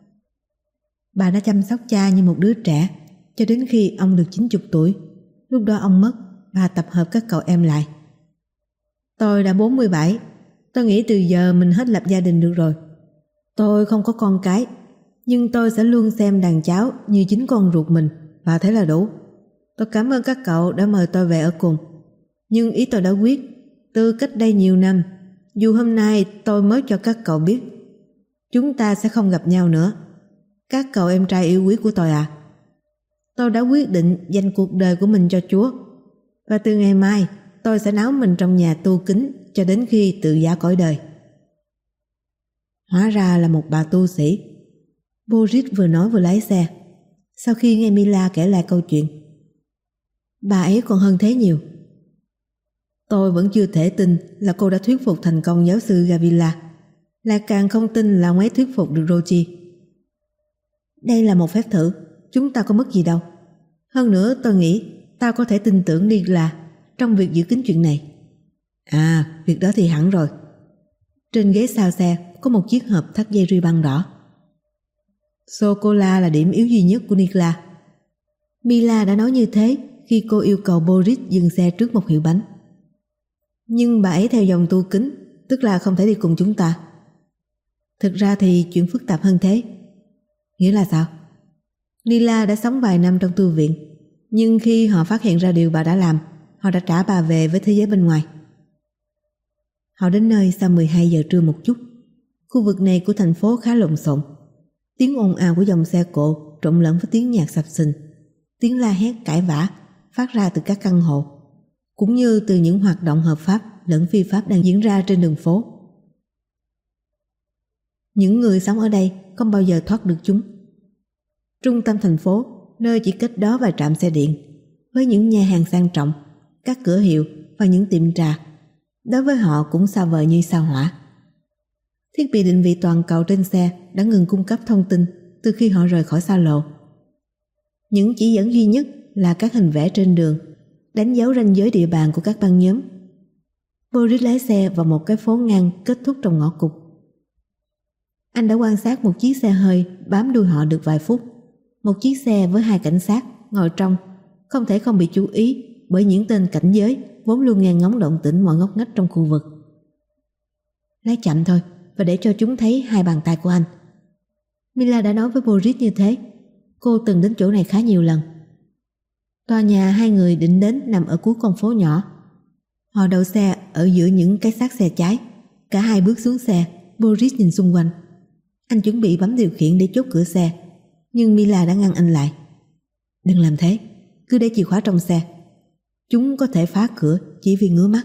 Bà đã chăm sóc cha như một đứa trẻ cho đến khi ông được chín mươi tuổi. Lúc đó ông mất, bà tập hợp các cậu em lại. Tôi đã bốn mươi bảy, tôi nghĩ từ giờ mình hết lập gia đình được rồi. Tôi không có con cái, nhưng tôi sẽ luôn xem đàn cháu như chính con ruột mình và thế là đủ. Tôi cảm ơn các cậu đã mời tôi về ở cùng. Nhưng ý tôi đã quyết từ cách đây nhiều năm, dù hôm nay tôi mới cho các cậu biết, chúng ta sẽ không gặp nhau nữa. Các cậu em trai yêu quý của tôi à, tôi đã quyết định dành cuộc đời của mình cho Chúa, và từ ngày mai tôi sẽ náo mình trong nhà tu kính cho đến khi tự giá cõi đời. Hóa ra là một bà tu sĩ. Boris vừa nói vừa lái xe. Sau khi nghe Mila kể lại câu chuyện, bà ấy còn hơn thế nhiều. Tôi vẫn chưa thể tin là cô đã thuyết phục thành công giáo sư Gavila, lại càng không tin là ông ấy thuyết phục được Rochi. Đây là một phép thử, chúng ta có mất gì đâu. Hơn nữa tôi nghĩ tao có thể tin tưởng Nigla trong việc giữ kín chuyện này. À, việc đó thì hẳn rồi. Trên ghế sau xe có một chiếc hộp thắt dây ruy băng đỏ. Sô-cô-la là điểm yếu duy nhất của Nigla. Mila đã nói như thế khi cô yêu cầu Boris dừng xe trước một hiệu bánh. Nhưng bà ấy theo dòng tu kính, tức là không thể đi cùng chúng ta. Thực ra thì chuyện phức tạp hơn thế. Nghĩa là sao? Nila đã sống vài năm trong tu viện, nhưng khi họ phát hiện ra điều bà đã làm, họ đã trả bà về với thế giới bên ngoài. Họ đến nơi sau mười hai giờ trưa một chút. Khu vực này của thành phố khá lộn xộn. Tiếng ồn ào của dòng xe cộ trộn lẫn với tiếng nhạc sập sình, tiếng la hét cãi vã phát ra từ các căn hộ, cũng như từ những hoạt động hợp pháp lẫn phi pháp đang diễn ra trên đường phố. Những người sống ở đây không bao giờ thoát được chúng. Trung tâm thành phố, nơi chỉ cách đó vài trạm xe điện, với những nhà hàng sang trọng, các cửa hiệu và những tiệm trà, đối với họ cũng xa vời như sao hỏa. Thiết bị định vị toàn cầu trên xe đã ngừng cung cấp thông tin từ khi họ rời khỏi xa lộ. Những chỉ dẫn duy nhất là các hình vẽ trên đường, đánh dấu ranh giới địa bàn của các băng nhóm. Boris lái xe vào một cái phố ngang kết thúc trong ngõ cụt. Anh đã quan sát một chiếc xe hơi bám đuôi họ được vài phút. Một chiếc xe với hai cảnh sát ngồi trong, không thể không bị chú ý bởi những tên cảnh giới vốn luôn nghe ngóng động tĩnh mọi ngóc ngách trong khu vực. Lái chậm thôi và để cho chúng thấy hai bàn tay của anh. Mila đã nói với Boris như thế. Cô từng đến chỗ này khá nhiều lần. Tòa nhà hai người định đến nằm ở cuối con phố nhỏ. Họ đậu xe ở giữa những cái xác xe cháy. Cả hai bước xuống xe. Boris nhìn xung quanh. Anh chuẩn bị bấm điều khiển để chốt cửa xe, nhưng Mila đã ngăn anh lại. Đừng làm thế, cứ để chìa khóa trong xe. Chúng có thể phá cửa chỉ vì ngứa mắt.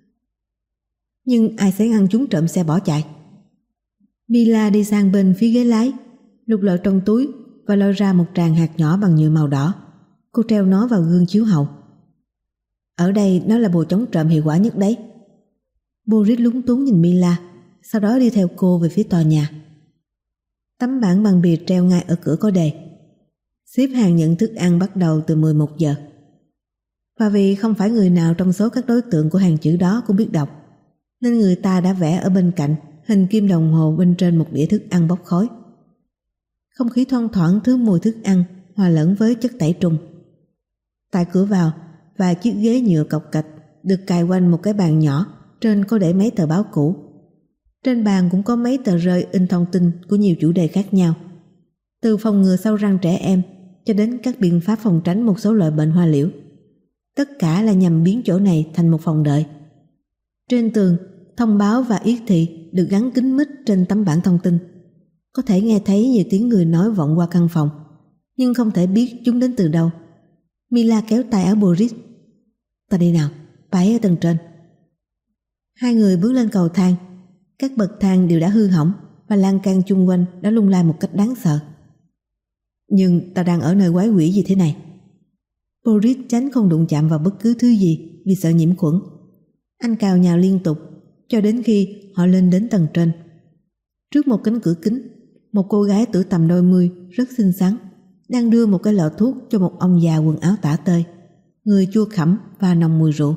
Nhưng ai sẽ ngăn chúng trộm xe bỏ chạy? Mila đi sang bên phía ghế lái, lục lọi trong túi và lôi ra một tràng hạt nhỏ bằng nhựa màu đỏ. Cô treo nó vào gương chiếu hậu. Ở đây nó là bùa chống trộm hiệu quả nhất đấy. Boris lúng túng nhìn Mila, sau đó đi theo cô về phía tòa nhà. Tấm bảng bằng bìa treo ngay ở cửa có đề: xếp hàng nhận thức ăn bắt đầu từ mười một giờ. Và vì không phải người nào trong số các đối tượng của hàng chữ đó cũng biết đọc, nên người ta đã vẽ ở bên cạnh hình kim đồng hồ bên trên một đĩa thức ăn bốc khói. Không khí thoang thoảng thứ mùi thức ăn hòa lẫn với chất tẩy trùng. Tại cửa vào, vài chiếc ghế nhựa cọc cạch được cài quanh một cái bàn nhỏ, trên có để mấy tờ báo cũ. Trên bàn cũng có mấy tờ rơi in thông tin của nhiều chủ đề khác nhau, từ phòng ngừa sâu răng trẻ em cho đến các biện pháp phòng tránh một số loại bệnh hoa liễu. Tất cả là nhằm biến chỗ này thành một phòng đợi. Trên tường, thông báo và yết thị được gắn kín mít trên tấm bảng thông tin. Có thể nghe thấy nhiều tiếng người nói vọng qua căn phòng, nhưng không thể biết chúng đến từ đâu. Mila kéo tay áo Boris. Ta đi nào, bà ấy ở tầng trên. Hai người bước lên cầu thang. Các bậc thang đều đã hư hỏng và lan can chung quanh đã lung lay một cách đáng sợ. Nhưng ta đang ở nơi quái quỷ gì thế này? Boris tránh không đụng chạm vào bất cứ thứ gì vì sợ nhiễm khuẩn. Anh cào nhào liên tục cho đến khi họ lên đến tầng trên. Trước một cánh cửa kính, một cô gái tuổi tầm đôi mươi rất xinh xắn đang đưa một cái lọ thuốc cho một ông già quần áo tả tơi, người chua khẳm và nồng mùi rượu.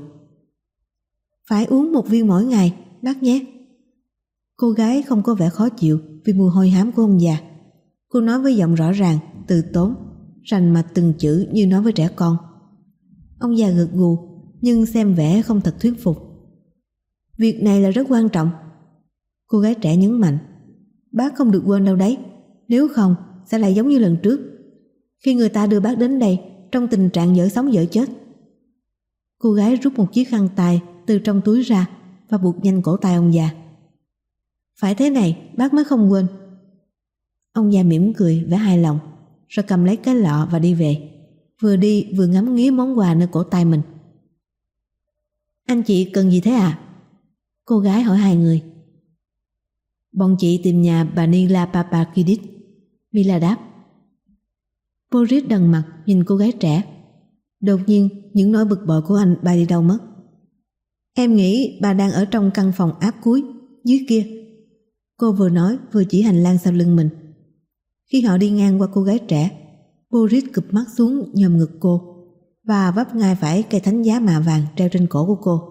Phải uống một viên mỗi ngày, bác nhé. Cô gái không có vẻ khó chịu vì mùi hôi hám của ông già. Cô nói với giọng rõ ràng, từ tốn, rành mạch từng chữ như nói với trẻ con. Ông già gật gù nhưng xem vẻ không thật thuyết phục. Việc này là rất quan trọng. Cô gái trẻ nhấn mạnh. Bác không được quên đâu đấy, nếu không sẽ lại giống như lần trước, khi người ta đưa bác đến đây trong tình trạng dở sống dở chết. Cô gái rút một chiếc khăn tay từ trong túi ra và buộc nhanh cổ tay ông già. Phải thế này bác mới không quên. Ông già mỉm cười vẻ hài lòng, rồi cầm lấy cái lọ và đi về, vừa đi vừa ngắm nghía món quà nơi cổ tay mình. Anh chị cần gì thế à? Cô gái hỏi hai người. Bọn chị tìm nhà bà Nila Papakidis, Mila đáp. Boris đần mặt nhìn cô gái trẻ. Đột nhiên những nỗi bực bội của anh bay đi đâu mất. Em nghĩ bà đang ở trong căn phòng áp cuối dưới kia. Cô vừa nói vừa chỉ hành lang sau lưng mình. Khi họ đi ngang qua cô gái trẻ, Boris cụp mắt xuống nhòm ngực cô và vấp ngay phải cây thánh giá mạ vàng treo trên cổ của cô.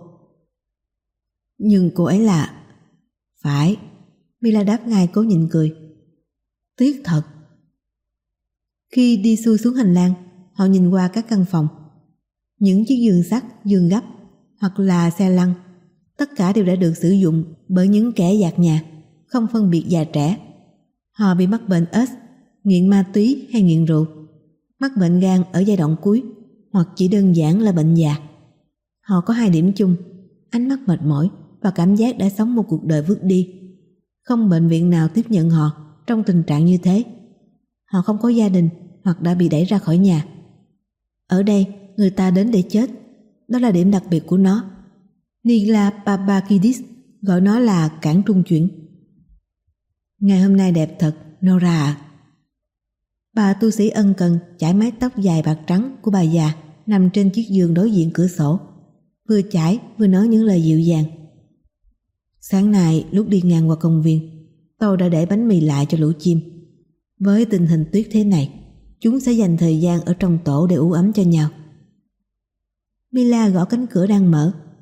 Nhưng cô ấy là... Phải, Mila đáp ngay cố nhịn cười. Tiếc thật. Khi đi xuôi xuống hành lang, họ nhìn qua các căn phòng. Những chiếc giường sắt, giường gấp hoặc là xe lăn, tất cả đều đã được sử dụng bởi những kẻ dạt nhà, không phân biệt già trẻ. Họ bị mắc bệnh ết, nghiện ma túy hay nghiện rượu, mắc bệnh gan ở giai đoạn cuối, hoặc chỉ đơn giản là bệnh già. Họ có hai điểm chung: ánh mắt mệt mỏi và cảm giác đã sống một cuộc đời vứt đi. Không bệnh viện nào tiếp nhận họ trong tình trạng như thế. Họ không có gia đình hoặc đã bị đẩy ra khỏi nhà. Ở đây người ta đến để chết, đó là điểm đặc biệt của nó. Nila Papakidis gọi nó là cảng trung chuyển. Ngày hôm nay đẹp thật, Nora ạ. Bà tu sĩ ân cần chải mái tóc dài bạc trắng của bà già nằm trên chiếc giường đối diện cửa sổ, vừa chải vừa nói những lời dịu dàng. Sáng nay lúc đi ngang qua công viên, tôi đã để bánh mì lại cho lũ chim. Với tình hình tuyết thế này, chúng sẽ dành thời gian ở trong tổ để ủ ấm cho nhau. Mila gõ cánh cửa đang mở.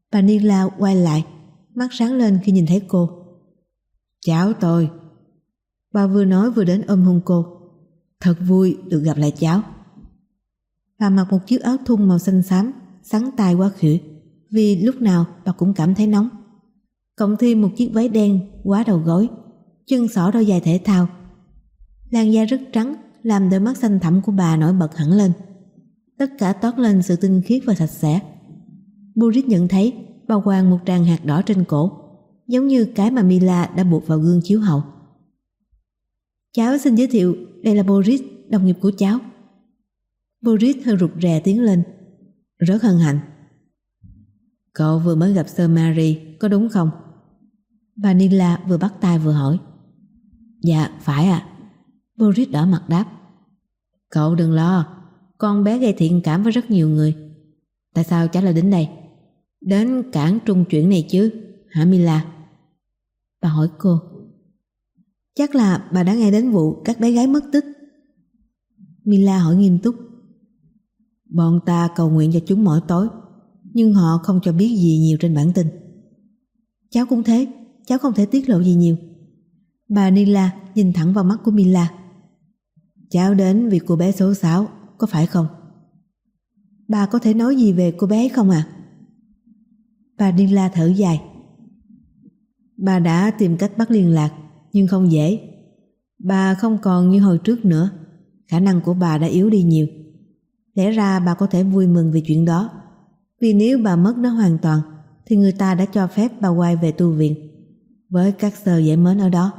Bà Nila quay lại, mắt sáng lên khi nhìn thấy cô. Cháu tôi. Bà vừa nói vừa đến ôm hôn cô. Thật vui được gặp lại cháu. Bà mặc một chiếc áo thun màu xanh xám, xắn tay quá khỉu, vì lúc nào bà cũng cảm thấy nóng. Cộng thêm một chiếc váy đen quá đầu gối, chân xỏ đôi giày thể thao. Làn da rất trắng làm đôi mắt xanh thẳm của bà nổi bật hẳn lên. Tất cả toát lên sự tinh khiết và sạch sẽ. Boris nhận thấy bà quàng một tràng hạt đỏ trên cổ, giống như cái mà Mila đã buộc vào gương chiếu hậu. Cháu xin giới thiệu, đây là Boris, đồng nghiệp của cháu. Boris hơi rụt rè tiến lên. Rất hân hạnh. Cậu vừa mới gặp Sir Mary, có đúng không? Bà Nila vừa bắt tay vừa hỏi. Dạ, phải ạ. À. Boris đỏ mặt đáp. Cậu đừng lo, con bé gây thiện cảm với rất nhiều người. Tại sao cháu lại đến đây? Đến cảng trung chuyển này chứ, hả Mila? Bà hỏi cô. Chắc là bà đã nghe đến vụ các bé gái mất tích. Mila hỏi nghiêm túc. Bọn ta cầu nguyện cho chúng mỗi tối, nhưng họ không cho biết gì nhiều trên bản tin. Cháu cũng thế, cháu không thể tiết lộ gì nhiều. Bà Nila nhìn thẳng vào mắt của Mila. Cháu đến vì cô bé xấu xáo, có phải không? Bà có thể nói gì về cô bé ấy không ạ? À? Bà Nila thở dài. Bà đã tìm cách bắt liên lạc, nhưng không dễ. Bà không còn như hồi trước nữa. Khả năng của bà đã yếu đi nhiều. Lẽ ra bà có thể vui mừng vì chuyện đó, vì nếu bà mất nó hoàn toàn thì người ta đã cho phép bà quay về tu viện với các sơ dễ mến ở đó.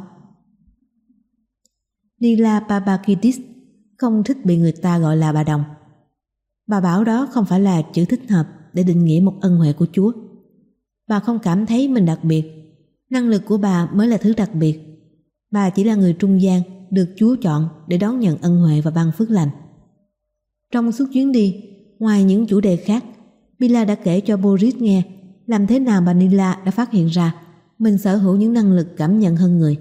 Nila Papakidis không thích bị người ta gọi là bà đồng. Bà bảo đó không phải là chữ thích hợp để định nghĩa một ân huệ của Chúa. Bà không cảm thấy mình đặc biệt. Năng lực của bà mới là thứ đặc biệt. Bà chỉ là người trung gian được Chúa chọn để đón nhận ân huệ và ban phước lành. Trong suốt chuyến đi, ngoài những chủ đề khác, Mila đã kể cho Boris nghe làm thế nào bà Nila đã phát hiện ra mình sở hữu những năng lực cảm nhận hơn người.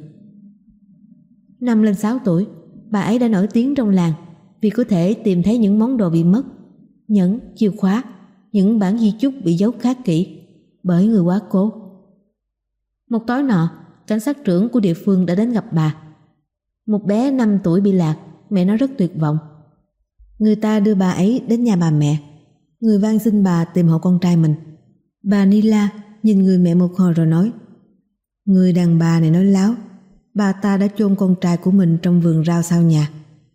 Năm lên sáu tuổi, bà ấy đã nổi tiếng trong làng vì có thể tìm thấy những món đồ bị mất, nhẫn, chìa khóa, những bản di chúc bị giấu khá kỹ bởi người quá cố. Một tối nọ, cảnh sát trưởng của địa phương đã đến gặp bà. Một bé năm tuổi bị lạc, mẹ nó rất tuyệt vọng. Người ta đưa bà ấy đến nhà bà mẹ. Người van xin bà tìm hộ con trai mình. Bà Nila nhìn người mẹ một hồi rồi nói: Người đàn bà này nói láo. Bà ta đã chôn con trai của mình trong vườn rau sau nhà.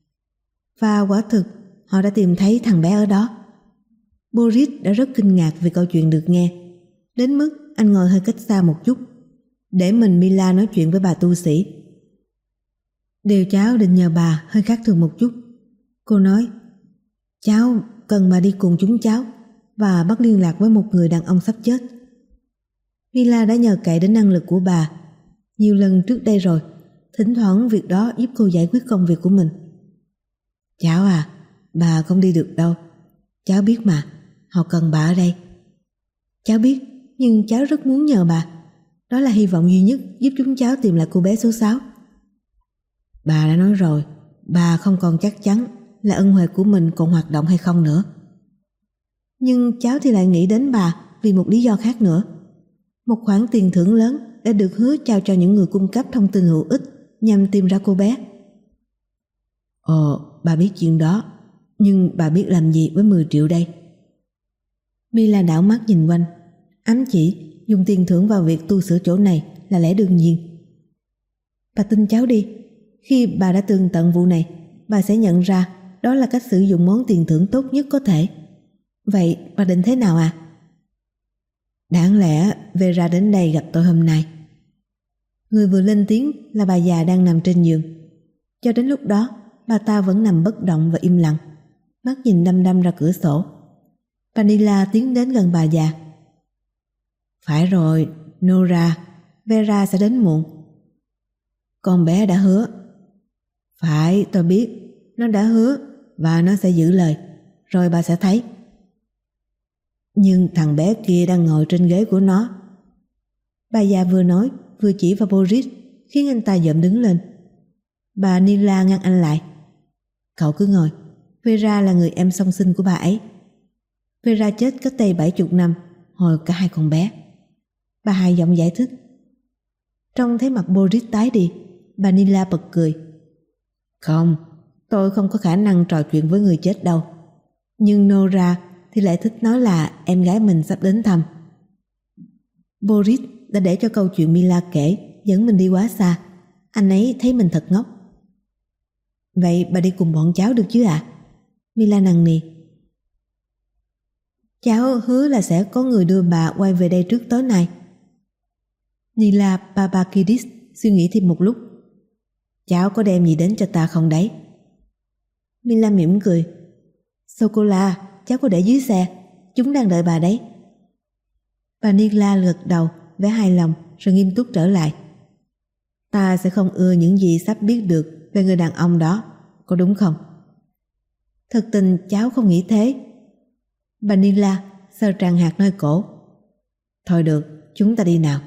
Và quả thực họ đã tìm thấy thằng bé ở đó. Boris đã rất kinh ngạc vì câu chuyện được nghe, đến mức anh ngồi hơi cách xa một chút để mình Mila nói chuyện với bà tu sĩ. Điều cháu định nhờ bà hơi khác thường một chút. Cô nói: Cháu cần bà đi cùng chúng cháu và bắt liên lạc với một người đàn ông sắp chết. Mila đã nhờ cậy đến năng lực của bà nhiều lần trước đây rồi. Thỉnh thoảng việc đó giúp cô giải quyết công việc của mình. Cháu à, bà không đi được đâu. Cháu biết mà, họ cần bà ở đây. Cháu biết, nhưng cháu rất muốn nhờ bà. Đó là hy vọng duy nhất giúp chúng cháu tìm lại cô bé số sáu. Bà đã nói rồi, bà không còn chắc chắn là ân huệ của mình còn hoạt động hay không nữa. Nhưng cháu thì lại nghĩ đến bà vì một lý do khác nữa. Một khoản tiền thưởng lớn đã được hứa trao cho những người cung cấp thông tin hữu ích nhằm tìm ra cô bé. Ồ, bà biết chuyện đó, nhưng bà biết làm gì với mười triệu đây? Mila đảo mắt nhìn quanh, ám chỉ dùng tiền thưởng vào việc tu sửa chỗ này là lẽ đương nhiên. Bà tin cháu đi, khi bà đã tường tận vụ này, bà sẽ nhận ra đó là cách sử dụng món tiền thưởng tốt nhất có thể. Vậy bà định thế nào à? Đáng lẽ Vera đến đây gặp tôi hôm nay. Người vừa lên tiếng là bà già đang nằm trên giường. Cho đến lúc đó, bà ta vẫn nằm bất động và im lặng, mắt nhìn đăm đăm ra cửa sổ. Vanilla tiến đến gần bà già. Phải rồi, Nora, Vera sẽ đến muộn. Con bé đã hứa. Phải, tôi biết, nó đã hứa và nó sẽ giữ lời, rồi bà sẽ thấy. Nhưng thằng bé kia đang ngồi trên ghế của nó. Bà già vừa nói vừa chỉ vào Boris, khiến anh ta dợm đứng lên. Bà Nila ngăn anh lại. Cậu cứ ngồi, Vera là người em song sinh của bà ấy. Vera chết cách đây bảy chục năm, hồi cả hai còn bé. Bà hài giọng giải thích. Trông thấy mặt Boris tái đi, bà Nila bật cười. Không, tôi không có khả năng trò chuyện với người chết đâu. Nhưng Nora thì lại thích nói là em gái mình sắp đến thăm. Boris đã để cho câu chuyện Mila kể dẫn mình đi quá xa. Anh ấy thấy mình thật ngốc. Vậy bà đi cùng bọn cháu được chứ ạ? À? Mila nằng nì. Cháu hứa là sẽ có người đưa bà quay về đây trước tối nay. Nila Papakidis suy nghĩ thêm một lúc. Cháu có đem gì đến cho ta không đấy? Mila mỉm cười. Sô-cô-la, cháu có để dưới xe, chúng đang đợi bà đấy. Bà Nila gật đầu, vẻ hài lòng rồi nghiêm túc trở lại. Ta sẽ không ưa những gì sắp biết được về người đàn ông đó, có đúng không? Thật tình cháu không nghĩ thế. Bà Nila sờ tràn hạt nơi cổ. Thôi được, chúng ta đi nào.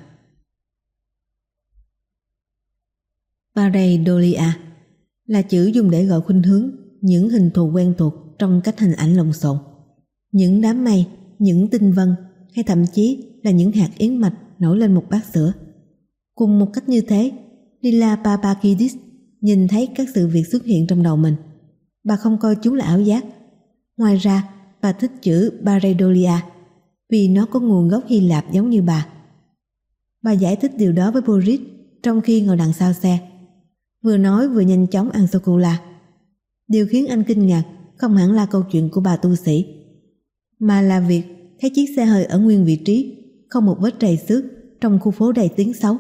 Pareidolia là chữ dùng để gọi khuynh hướng những hình thù quen thuộc trong cách hình ảnh lộn xộn, những đám mây, những tinh vân hay thậm chí là những hạt yến mạch nổi lên một bát sữa. Cùng một cách như thế, Nila Papakidis nhìn thấy các sự việc xuất hiện trong đầu mình. Bà không coi chúng là ảo giác. Ngoài ra, bà thích chữ Pareidolia vì nó có nguồn gốc Hy Lạp giống như bà. Bà giải thích điều đó với Boris trong khi ngồi đằng sau xe, vừa nói vừa nhanh chóng ăn sô-cô-la. Điều khiến anh kinh ngạc không hẳn là câu chuyện của bà tu sĩ, mà là việc thấy chiếc xe hơi ở nguyên vị trí, không một vết trầy xước trong khu phố đầy tiếng xấu.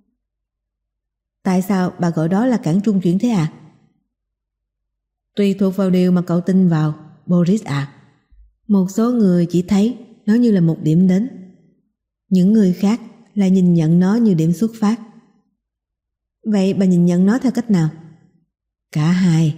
Tại sao bà gọi đó là cảng trung chuyển thế à? Tùy thuộc vào điều mà cậu tin vào, Boris à. Một số người chỉ thấy nó như là một điểm đến, những người khác lại nhìn nhận nó như điểm xuất phát. Vậy bà nhìn nhận nó theo cách nào? Cả hai.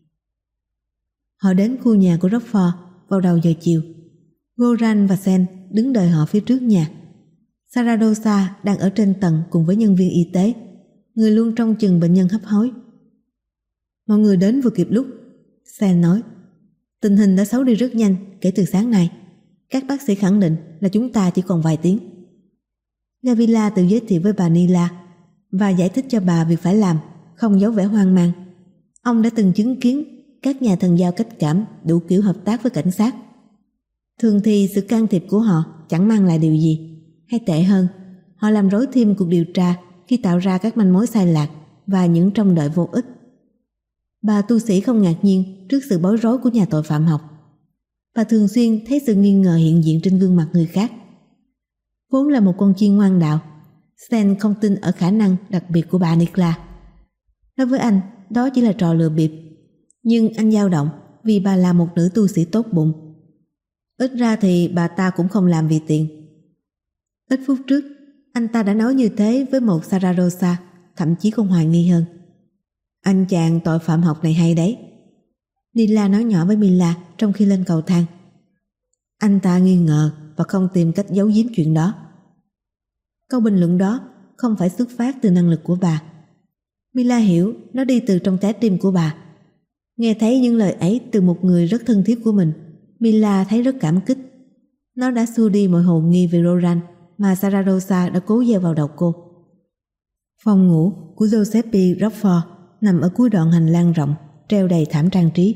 Họ đến khu nhà của Rockford vào đầu giờ chiều. Goran và Sen đứng đợi họ phía trước nhà. Saradosa đang ở trên tầng cùng với nhân viên y tế, người luôn trông chừng bệnh nhân hấp hối. Mọi người đến vừa kịp lúc. Sen nói, tình hình đã xấu đi rất nhanh kể từ sáng nay. Các bác sĩ khẳng định là chúng ta chỉ còn vài tiếng. Gavila tự giới thiệu với bà Nila và giải thích cho bà việc phải làm, không giấu vẻ hoang mang. Ông đã từng chứng kiến các nhà thần giao cách cảm đủ kiểu hợp tác với cảnh sát. Thường thì sự can thiệp của họ chẳng mang lại điều gì, hay tệ hơn, họ làm rối thêm cuộc điều tra khi tạo ra các manh mối sai lạc và những trông đợi vô ích. Bà tu sĩ không ngạc nhiên trước sự bối rối của nhà tội phạm học. Bà thường xuyên thấy sự nghi ngờ hiện diện trên gương mặt người khác. Vốn là một con chiên ngoan đạo, Sen không tin ở khả năng đặc biệt của bà Nikla. Đối với anh, đó chỉ là trò lừa bịp. Nhưng anh dao động vì bà là một nữ tu sĩ tốt bụng. Ít ra thì bà ta cũng không làm vì tiền. Ít phút trước, anh ta đã nói như thế với một Saradosa, thậm chí còn hoài nghi hơn. Anh chàng tội phạm học này hay đấy. Nila nói nhỏ với Mila trong khi lên cầu thang. Anh ta nghi ngờ và không tìm cách giấu giếm chuyện đó. Câu bình luận đó không phải xuất phát từ năng lực của bà. Mila hiểu nó đi từ trong trái tim của bà. Nghe thấy những lời ấy từ một người rất thân thiết của mình, Mila thấy rất cảm kích. Nó đã xua đi mọi hồ nghi về Roran mà Saradosa đã cố gieo vào đầu cô. Phòng ngủ của Giuseppe Rockford nằm ở cuối đoạn hành lang rộng, treo đầy thảm trang trí.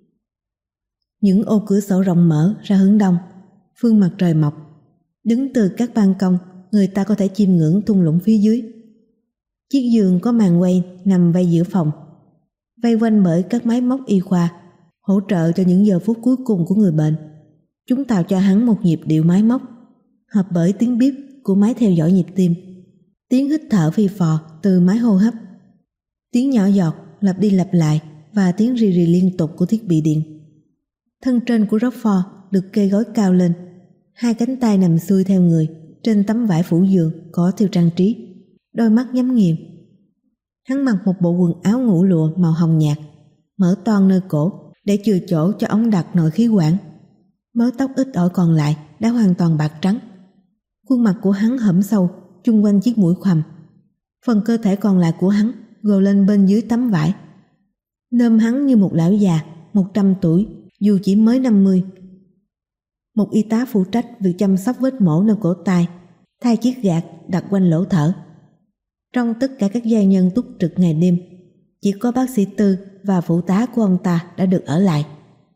Những ô cửa sổ rộng mở ra hướng đông, phương mặt trời mọc. Đứng từ các ban công, người ta có thể chiêm ngưỡng thung lũng phía dưới. Chiếc giường có màn quay nằm vây giữa phòng, vây quanh bởi các máy móc y khoa, hỗ trợ cho những giờ phút cuối cùng của người bệnh. Chúng tạo cho hắn một nhịp điệu máy móc, hợp bởi tiếng bíp của máy theo dõi nhịp tim, tiếng hít thở phi phò từ máy hô hấp, tiếng nhỏ giọt lặp đi lặp lại và tiếng rì rì liên tục của thiết bị điện. Thân trên của Rockford được kê gối cao lên, hai cánh tay nằm xuôi theo người trên tấm vải phủ giường có thêu trang trí, đôi mắt nhắm nghiền. Hắn mặc một bộ quần áo ngủ lụa màu hồng nhạt, mở toang nơi cổ để chừa chỗ cho ống đặt nội khí quản. Mớ tóc ít ỏi còn lại đã hoàn toàn bạc trắng. Khuôn mặt của hắn hõm sâu chung quanh chiếc mũi khoằm. Phần cơ thể còn lại của hắn gồ lên bên dưới tấm vải. Nôm hắn như một lão già một trăm tuổi dù chỉ mới năm mươi. Một y tá phụ trách việc chăm sóc vết mổ nơi cổ tay, thay chiếc gạt đặt quanh lỗ thở. Trong tất cả các gia nhân túc trực ngày đêm, chỉ có bác sĩ Tư và phụ tá của ông ta đã được ở lại.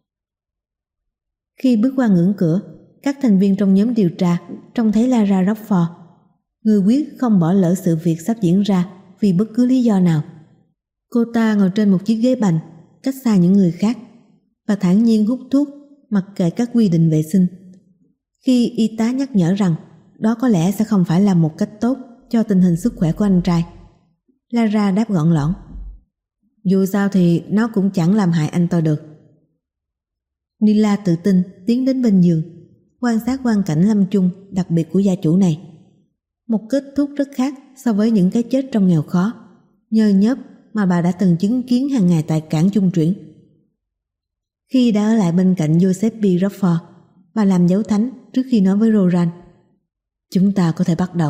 Khi bước qua ngưỡng cửa, các thành viên trong nhóm điều tra trông thấy Lara Rockford, người quyết không bỏ lỡ sự việc sắp diễn ra vì bất cứ lý do nào. Cô ta ngồi trên một chiếc ghế bành, cách xa những người khác, và thản nhiên hút thuốc mặc kệ các quy định vệ sinh. Khi y tá nhắc nhở rằng đó có lẽ sẽ không phải là một cách tốt cho tình hình sức khỏe của anh trai, Lara đáp gọn lõn: dù sao thì nó cũng chẳng làm hại anh tôi được. Nila tự tin tiến đến bên giường, quan sát quang cảnh lâm chung đặc biệt của gia chủ này. Một kết thúc rất khác so với những cái chết trong nghèo khó, nhơ nhớp mà bà đã từng chứng kiến hàng ngày tại cảng trung chuyển. Khi đã ở lại bên cạnh Joseph B. Rockford, bà làm dấu thánh trước khi nói với Roran: chúng ta có thể bắt đầu.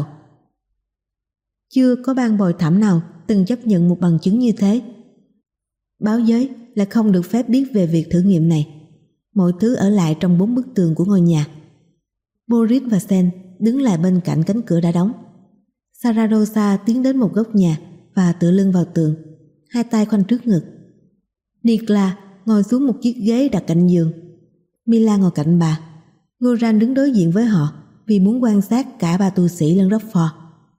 Chưa có ban bồi thẩm nào từng chấp nhận một bằng chứng như thế. Báo giới lại không được phép biết về việc thử nghiệm này. Mọi thứ ở lại trong bốn bức tường của ngôi nhà. Boris và Sen đứng lại bên cạnh cánh cửa đã đóng. Sararosa tiến đến một góc nhà và tựa lưng vào tường, hai tay khoanh trước ngực. Nikla ngồi xuống một chiếc ghế đặt cạnh giường. Mila ngồi cạnh bà. Goran đứng đối diện với họ vì muốn quan sát cả bà tu sĩ lẫn Rockford.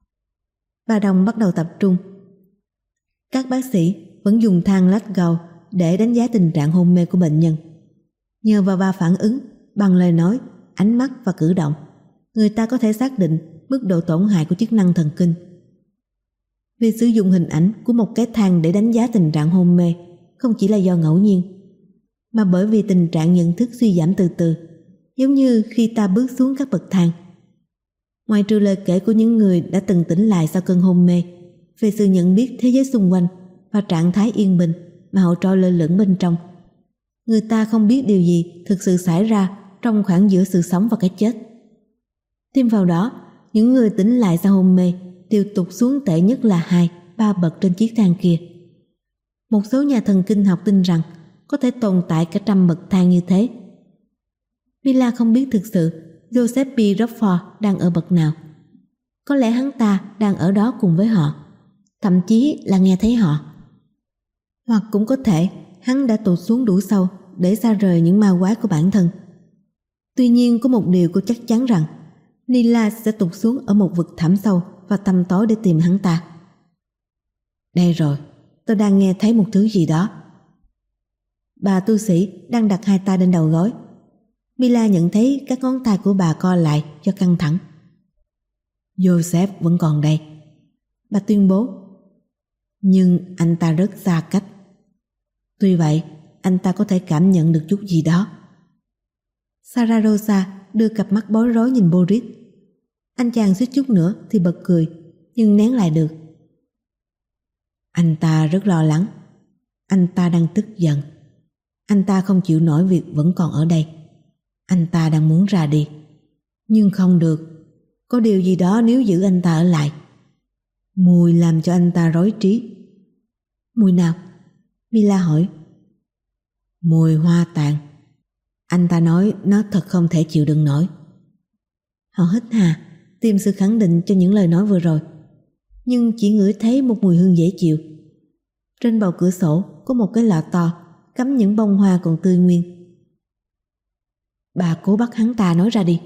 Bà Đồng bắt đầu tập trung. Các bác sĩ vẫn dùng thang Glasgow để đánh giá tình trạng hôn mê của bệnh nhân. Nhờ vào ba phản ứng bằng lời nói, ánh mắt và cử động, người ta có thể xác định mức độ tổn hại của chức năng thần kinh. Việc sử dụng hình ảnh của một cái thang để đánh giá tình trạng hôn mê không chỉ là do ngẫu nhiên, mà bởi vì tình trạng nhận thức suy giảm từ từ, giống như khi ta bước xuống các bậc thang. Ngoài trừ lời kể của những người đã từng tỉnh lại sau cơn hôn mê về sự nhận biết thế giới xung quanh và trạng thái yên bình mà họ trôi lơ lửng bên trong, người ta không biết điều gì thực sự xảy ra trong khoảng giữa sự sống và cái chết. Thêm vào đó, những người tỉnh lại sau hôn mê đều tụt xuống tệ nhất là hai, ba bậc trên chiếc thang kia. Một số nhà thần kinh học tin rằng có thể tồn tại cả trăm bậc thang như thế. Mila không biết thực sự Joseph B. Rockford đang ở bậc nào. Có lẽ hắn ta đang ở đó cùng với họ, thậm chí là nghe thấy họ. Hoặc cũng có thể hắn đã tụt xuống đủ sâu để xa rời những ma quái của bản thân. Tuy nhiên có một điều cô chắc chắn rằng Nila sẽ tụt xuống ở một vực thẳm sâu và tăm tối để tìm hắn ta. Đây rồi, tôi đang nghe thấy một thứ gì đó. Bà tu sĩ đang đặt hai tay lên đầu gối. Mila nhận thấy các ngón tay của bà co lại do căng thẳng. Joseph vẫn còn đây, bà tuyên bố. Nhưng anh ta rất xa cách. Tuy vậy, anh ta có thể cảm nhận được chút gì đó. Sararosa đưa cặp mắt bối rối nhìn Boris. Anh chàng suýt chút nữa thì bật cười, nhưng nén lại được. Anh ta rất lo lắng. Anh ta đang tức giận. Anh ta không chịu nổi việc vẫn còn ở đây. Anh ta đang muốn ra đi. Nhưng không được. Có điều gì đó nếu giữ anh ta ở lại. Mùi làm cho anh ta rối trí. Mùi nào? Mila hỏi. Mùi hoa tàn. Anh ta nói nó thật không thể chịu đựng nổi. Họ hít hà, tìm sự khẳng định cho những lời nói vừa rồi, nhưng chỉ ngửi thấy một mùi hương dễ chịu. Trên bầu cửa sổ có một cái lọ to cắm những bông hoa còn tươi nguyên. Bà cố bắt hắn ta nói ra đi.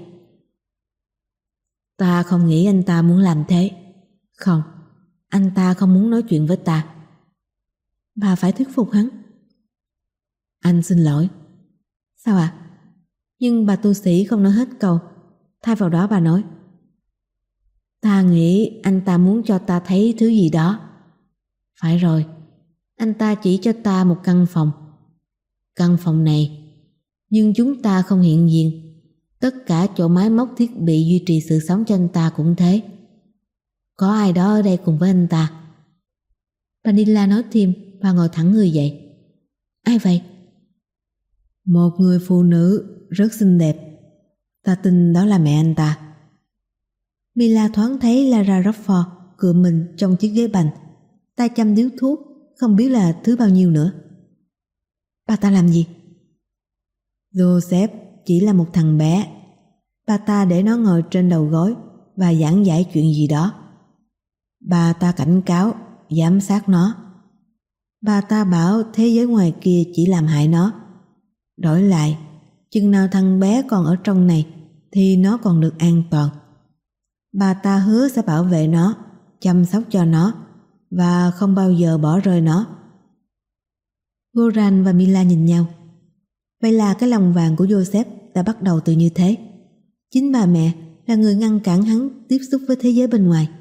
Ta không nghĩ anh ta muốn làm thế. Không, anh ta không muốn nói chuyện với ta. Bà phải thuyết phục hắn. Anh xin lỗi. Sao ạ? À? Nhưng bà tu sĩ không nói hết câu. Thay vào đó bà nói. Ta nghĩ anh ta muốn cho ta thấy thứ gì đó. Phải rồi, anh ta chỉ cho ta một căn phòng. Căn phòng này, nhưng chúng ta không hiện diện. Tất cả chỗ máy móc thiết bị duy trì sự sống cho anh ta cũng thế. Có ai đó ở đây cùng với anh ta. Vanilla nói thêm và ngồi thẳng người dậy. Ai vậy? Một người phụ nữ rất xinh đẹp. Ta tin đó là mẹ anh ta. Mila thoáng thấy Lara Rockford cựa mình trong chiếc ghế bành, tay chăm điếu thuốc, không biết là thứ bao nhiêu nữa. Bà ta làm gì? Joseph chỉ là một thằng bé. Bà ta để nó ngồi trên đầu gối và giảng giải chuyện gì đó. Bà ta cảnh cáo, giám sát nó. Bà ta bảo thế giới ngoài kia chỉ làm hại nó. Đổi lại, chừng nào thằng bé còn ở trong này thì nó còn được an toàn. Bà ta hứa sẽ bảo vệ nó, chăm sóc cho nó và không bao giờ bỏ rơi nó. Goran và Mila nhìn nhau. Vậy là cái lòng vàng của Joseph đã bắt đầu từ như thế. Chính bà mẹ là người ngăn cản hắn tiếp xúc với thế giới bên ngoài.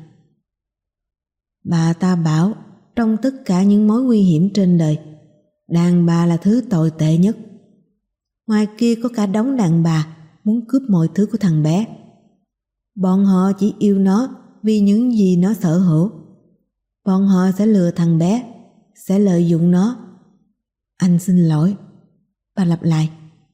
Bà ta bảo trong tất cả những mối nguy hiểm trên đời, đàn bà là thứ tồi tệ nhất. Ngoài kia có cả đống đàn bà muốn cướp mọi thứ của thằng bé. Bọn họ chỉ yêu nó vì những gì nó sở hữu. Bọn họ sẽ lừa thằng bé, sẽ lợi dụng nó. Anh xin lỗi. Bà lặp lại.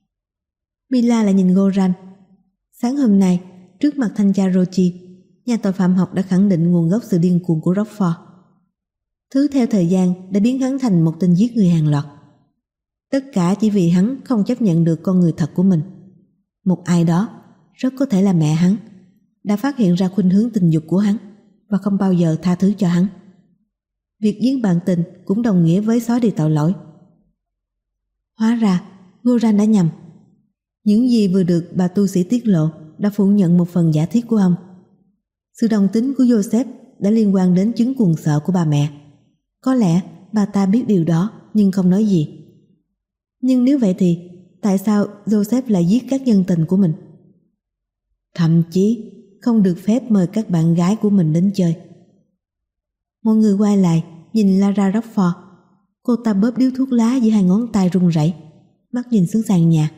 Mila lại nhìn Goran. Sáng hôm nay, trước mặt thanh tra Rochi, nhà tội phạm học đã khẳng định nguồn gốc sự điên cuồng của Rockford. Thứ theo thời gian đã biến hắn thành một tên giết người hàng loạt. Tất cả chỉ vì hắn không chấp nhận được con người thật của mình. Một ai đó, rất có thể là mẹ hắn, đã phát hiện ra khuynh hướng tình dục của hắn và không bao giờ tha thứ cho hắn. Việc giết bạn tình cũng đồng nghĩa với xóa đi tội lỗi. Hóa ra, Goran đã nhầm. Những gì vừa được bà tu sĩ tiết lộ đã phủ nhận một phần giả thiết của ông. Sự đồng tính của Joseph đã liên quan đến chứng cuồng sợ của bà mẹ. Có lẽ bà ta biết điều đó nhưng không nói gì. Nhưng nếu vậy thì tại sao Joseph lại giết các nhân tình của mình? Thậm chí không được phép mời các bạn gái của mình đến chơi. Mọi người quay lại nhìn Lara Rockford. Cô ta bóp điếu thuốc lá giữa hai ngón tay run rẩy, mắt nhìn xuống sàn nhà.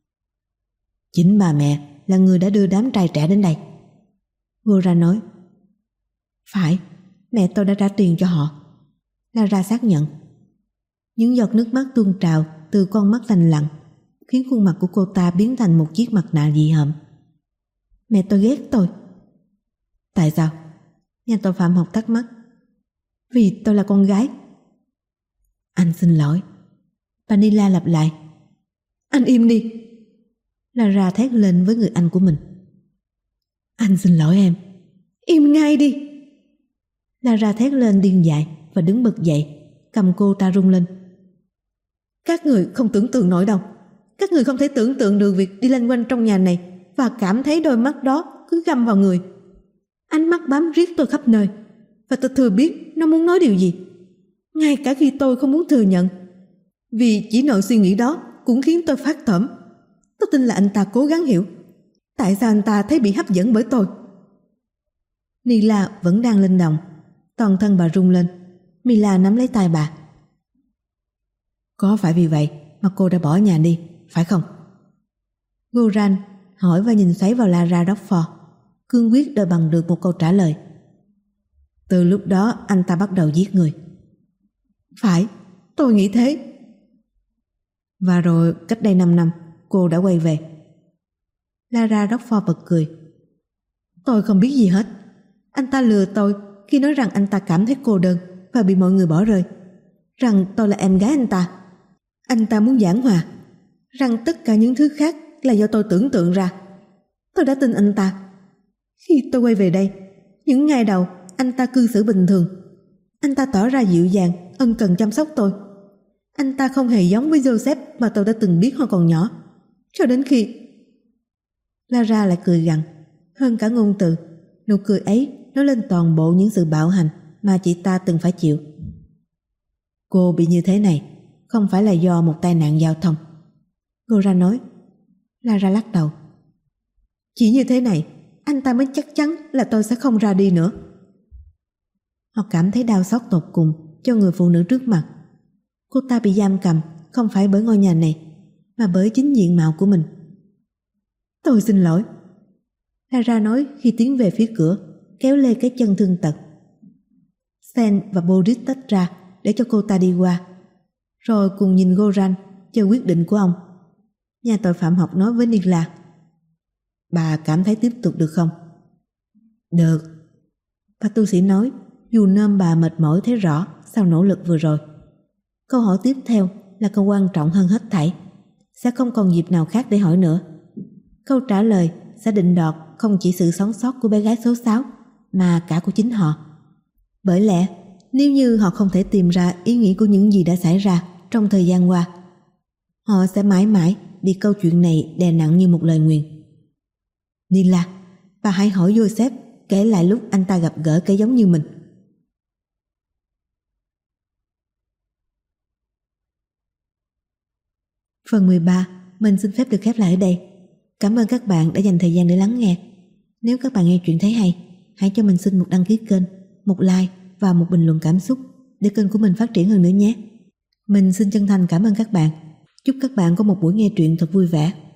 Chính bà mẹ là người đã đưa đám trai trẻ đến đây. Goran nói. Phải, mẹ tôi đã trả tiền cho họ. Lara xác nhận. Những giọt nước mắt tuôn trào từ con mắt lành lặn khiến khuôn mặt của cô ta biến thành một chiếc mặt nạ dị hợm. Mẹ tôi ghét tôi. Tại sao? Nhà tội phạm học thắc mắc. Vì tôi là con gái. Anh xin lỗi. Vanilla lặp lại. Anh im đi. Lara thét lên với người anh của mình. Anh xin lỗi em. Im ngay đi. Lara thét lên điên dại và đứng bật dậy, cầm cô ta rung lên. Các người không tưởng tượng nổi đâu. Các người không thể tưởng tượng được việc đi lanh quanh trong nhà này và cảm thấy đôi mắt đó cứ găm vào người. Ánh mắt bám riết tôi khắp nơi và tôi thừa biết nó muốn nói điều gì, ngay cả khi tôi không muốn thừa nhận. Vì chỉ nội suy nghĩ đó cũng khiến tôi phát tởm. Tôi tin là anh ta cố gắng hiểu tại sao anh ta thấy bị hấp dẫn bởi tôi. Nila vẫn đang lên đồng. Toàn thân bà rung lên. Mila nắm lấy tay bà. Có phải vì vậy mà cô đã bỏ nhà đi, phải không? Goran hỏi và nhìn xoáy vào Lara Rockford, cương quyết đòi bằng được một câu trả lời. Từ lúc đó anh ta bắt đầu giết người. Phải, tôi nghĩ thế. Và rồi cách đây năm năm cô đã quay về. Lara Rockford bật cười. Tôi không biết gì hết. Anh ta lừa tôi khi nói rằng anh ta cảm thấy cô đơn và bị mọi người bỏ rơi, rằng tôi là em gái anh ta. Anh ta muốn giảng hòa, rằng tất cả những thứ khác là do tôi tưởng tượng ra. Tôi đã tin anh ta. Khi tôi quay về đây, những ngày đầu anh ta cư xử bình thường. Anh ta tỏ ra dịu dàng, ân cần chăm sóc tôi. Anh ta không hề giống với Joseph mà tôi đã từng biết hồi còn nhỏ. Cho đến khi... Lara lại cười gằn, hơn cả ngôn từ. Nụ cười ấy nói lên toàn bộ những sự bạo hành mà chị ta từng phải chịu. Cô bị như thế này không phải là do một tai nạn giao thông, Goran nói. Lara lắc đầu. Chỉ như thế này anh ta mới chắc chắn là tôi sẽ không ra đi nữa. Họ cảm thấy đau xót tột cùng cho người phụ nữ trước mặt. Cô ta bị giam cầm không phải bởi ngôi nhà này mà bởi chính diện mạo của mình. Tôi xin lỗi, Lara nói khi tiến về phía cửa, kéo lê cái chân thương tật. Sen và Boris tách ra để cho cô ta đi qua, rồi cùng nhìn Goran chờ quyết định của ông. Nhà tội phạm học nói với Nila. Bà cảm thấy tiếp tục được không? Được, bà tu sĩ nói, dù nôm bà mệt mỏi thấy rõ sau nỗ lực vừa rồi. Câu hỏi tiếp theo là câu quan trọng hơn hết thảy. Sẽ không còn dịp nào khác để hỏi nữa. câu trả lời sẽ định đoạt không chỉ sự sống sót của bé gái số sáu mà cả của chính họ. Bởi lẽ nếu như họ không thể tìm ra ý nghĩa của những gì đã xảy ra trong thời gian qua, họ sẽ mãi mãi bị câu chuyện này đè nặng như một lời nguyền. Nila, bà hãy hỏi Joseph kể lại lúc anh ta gặp gỡ kẻ giống như mình. Phần mười ba, mình xin phép được khép lại ở đây. Cảm ơn các bạn đã dành thời gian để lắng nghe. Nếu các bạn nghe chuyện thấy hay, hãy cho mình xin một đăng ký kênh, một like và một bình luận cảm xúc để kênh của mình phát triển hơn nữa nhé. Mình xin chân thành cảm ơn các bạn. Chúc các bạn có một buổi nghe truyện thật vui vẻ.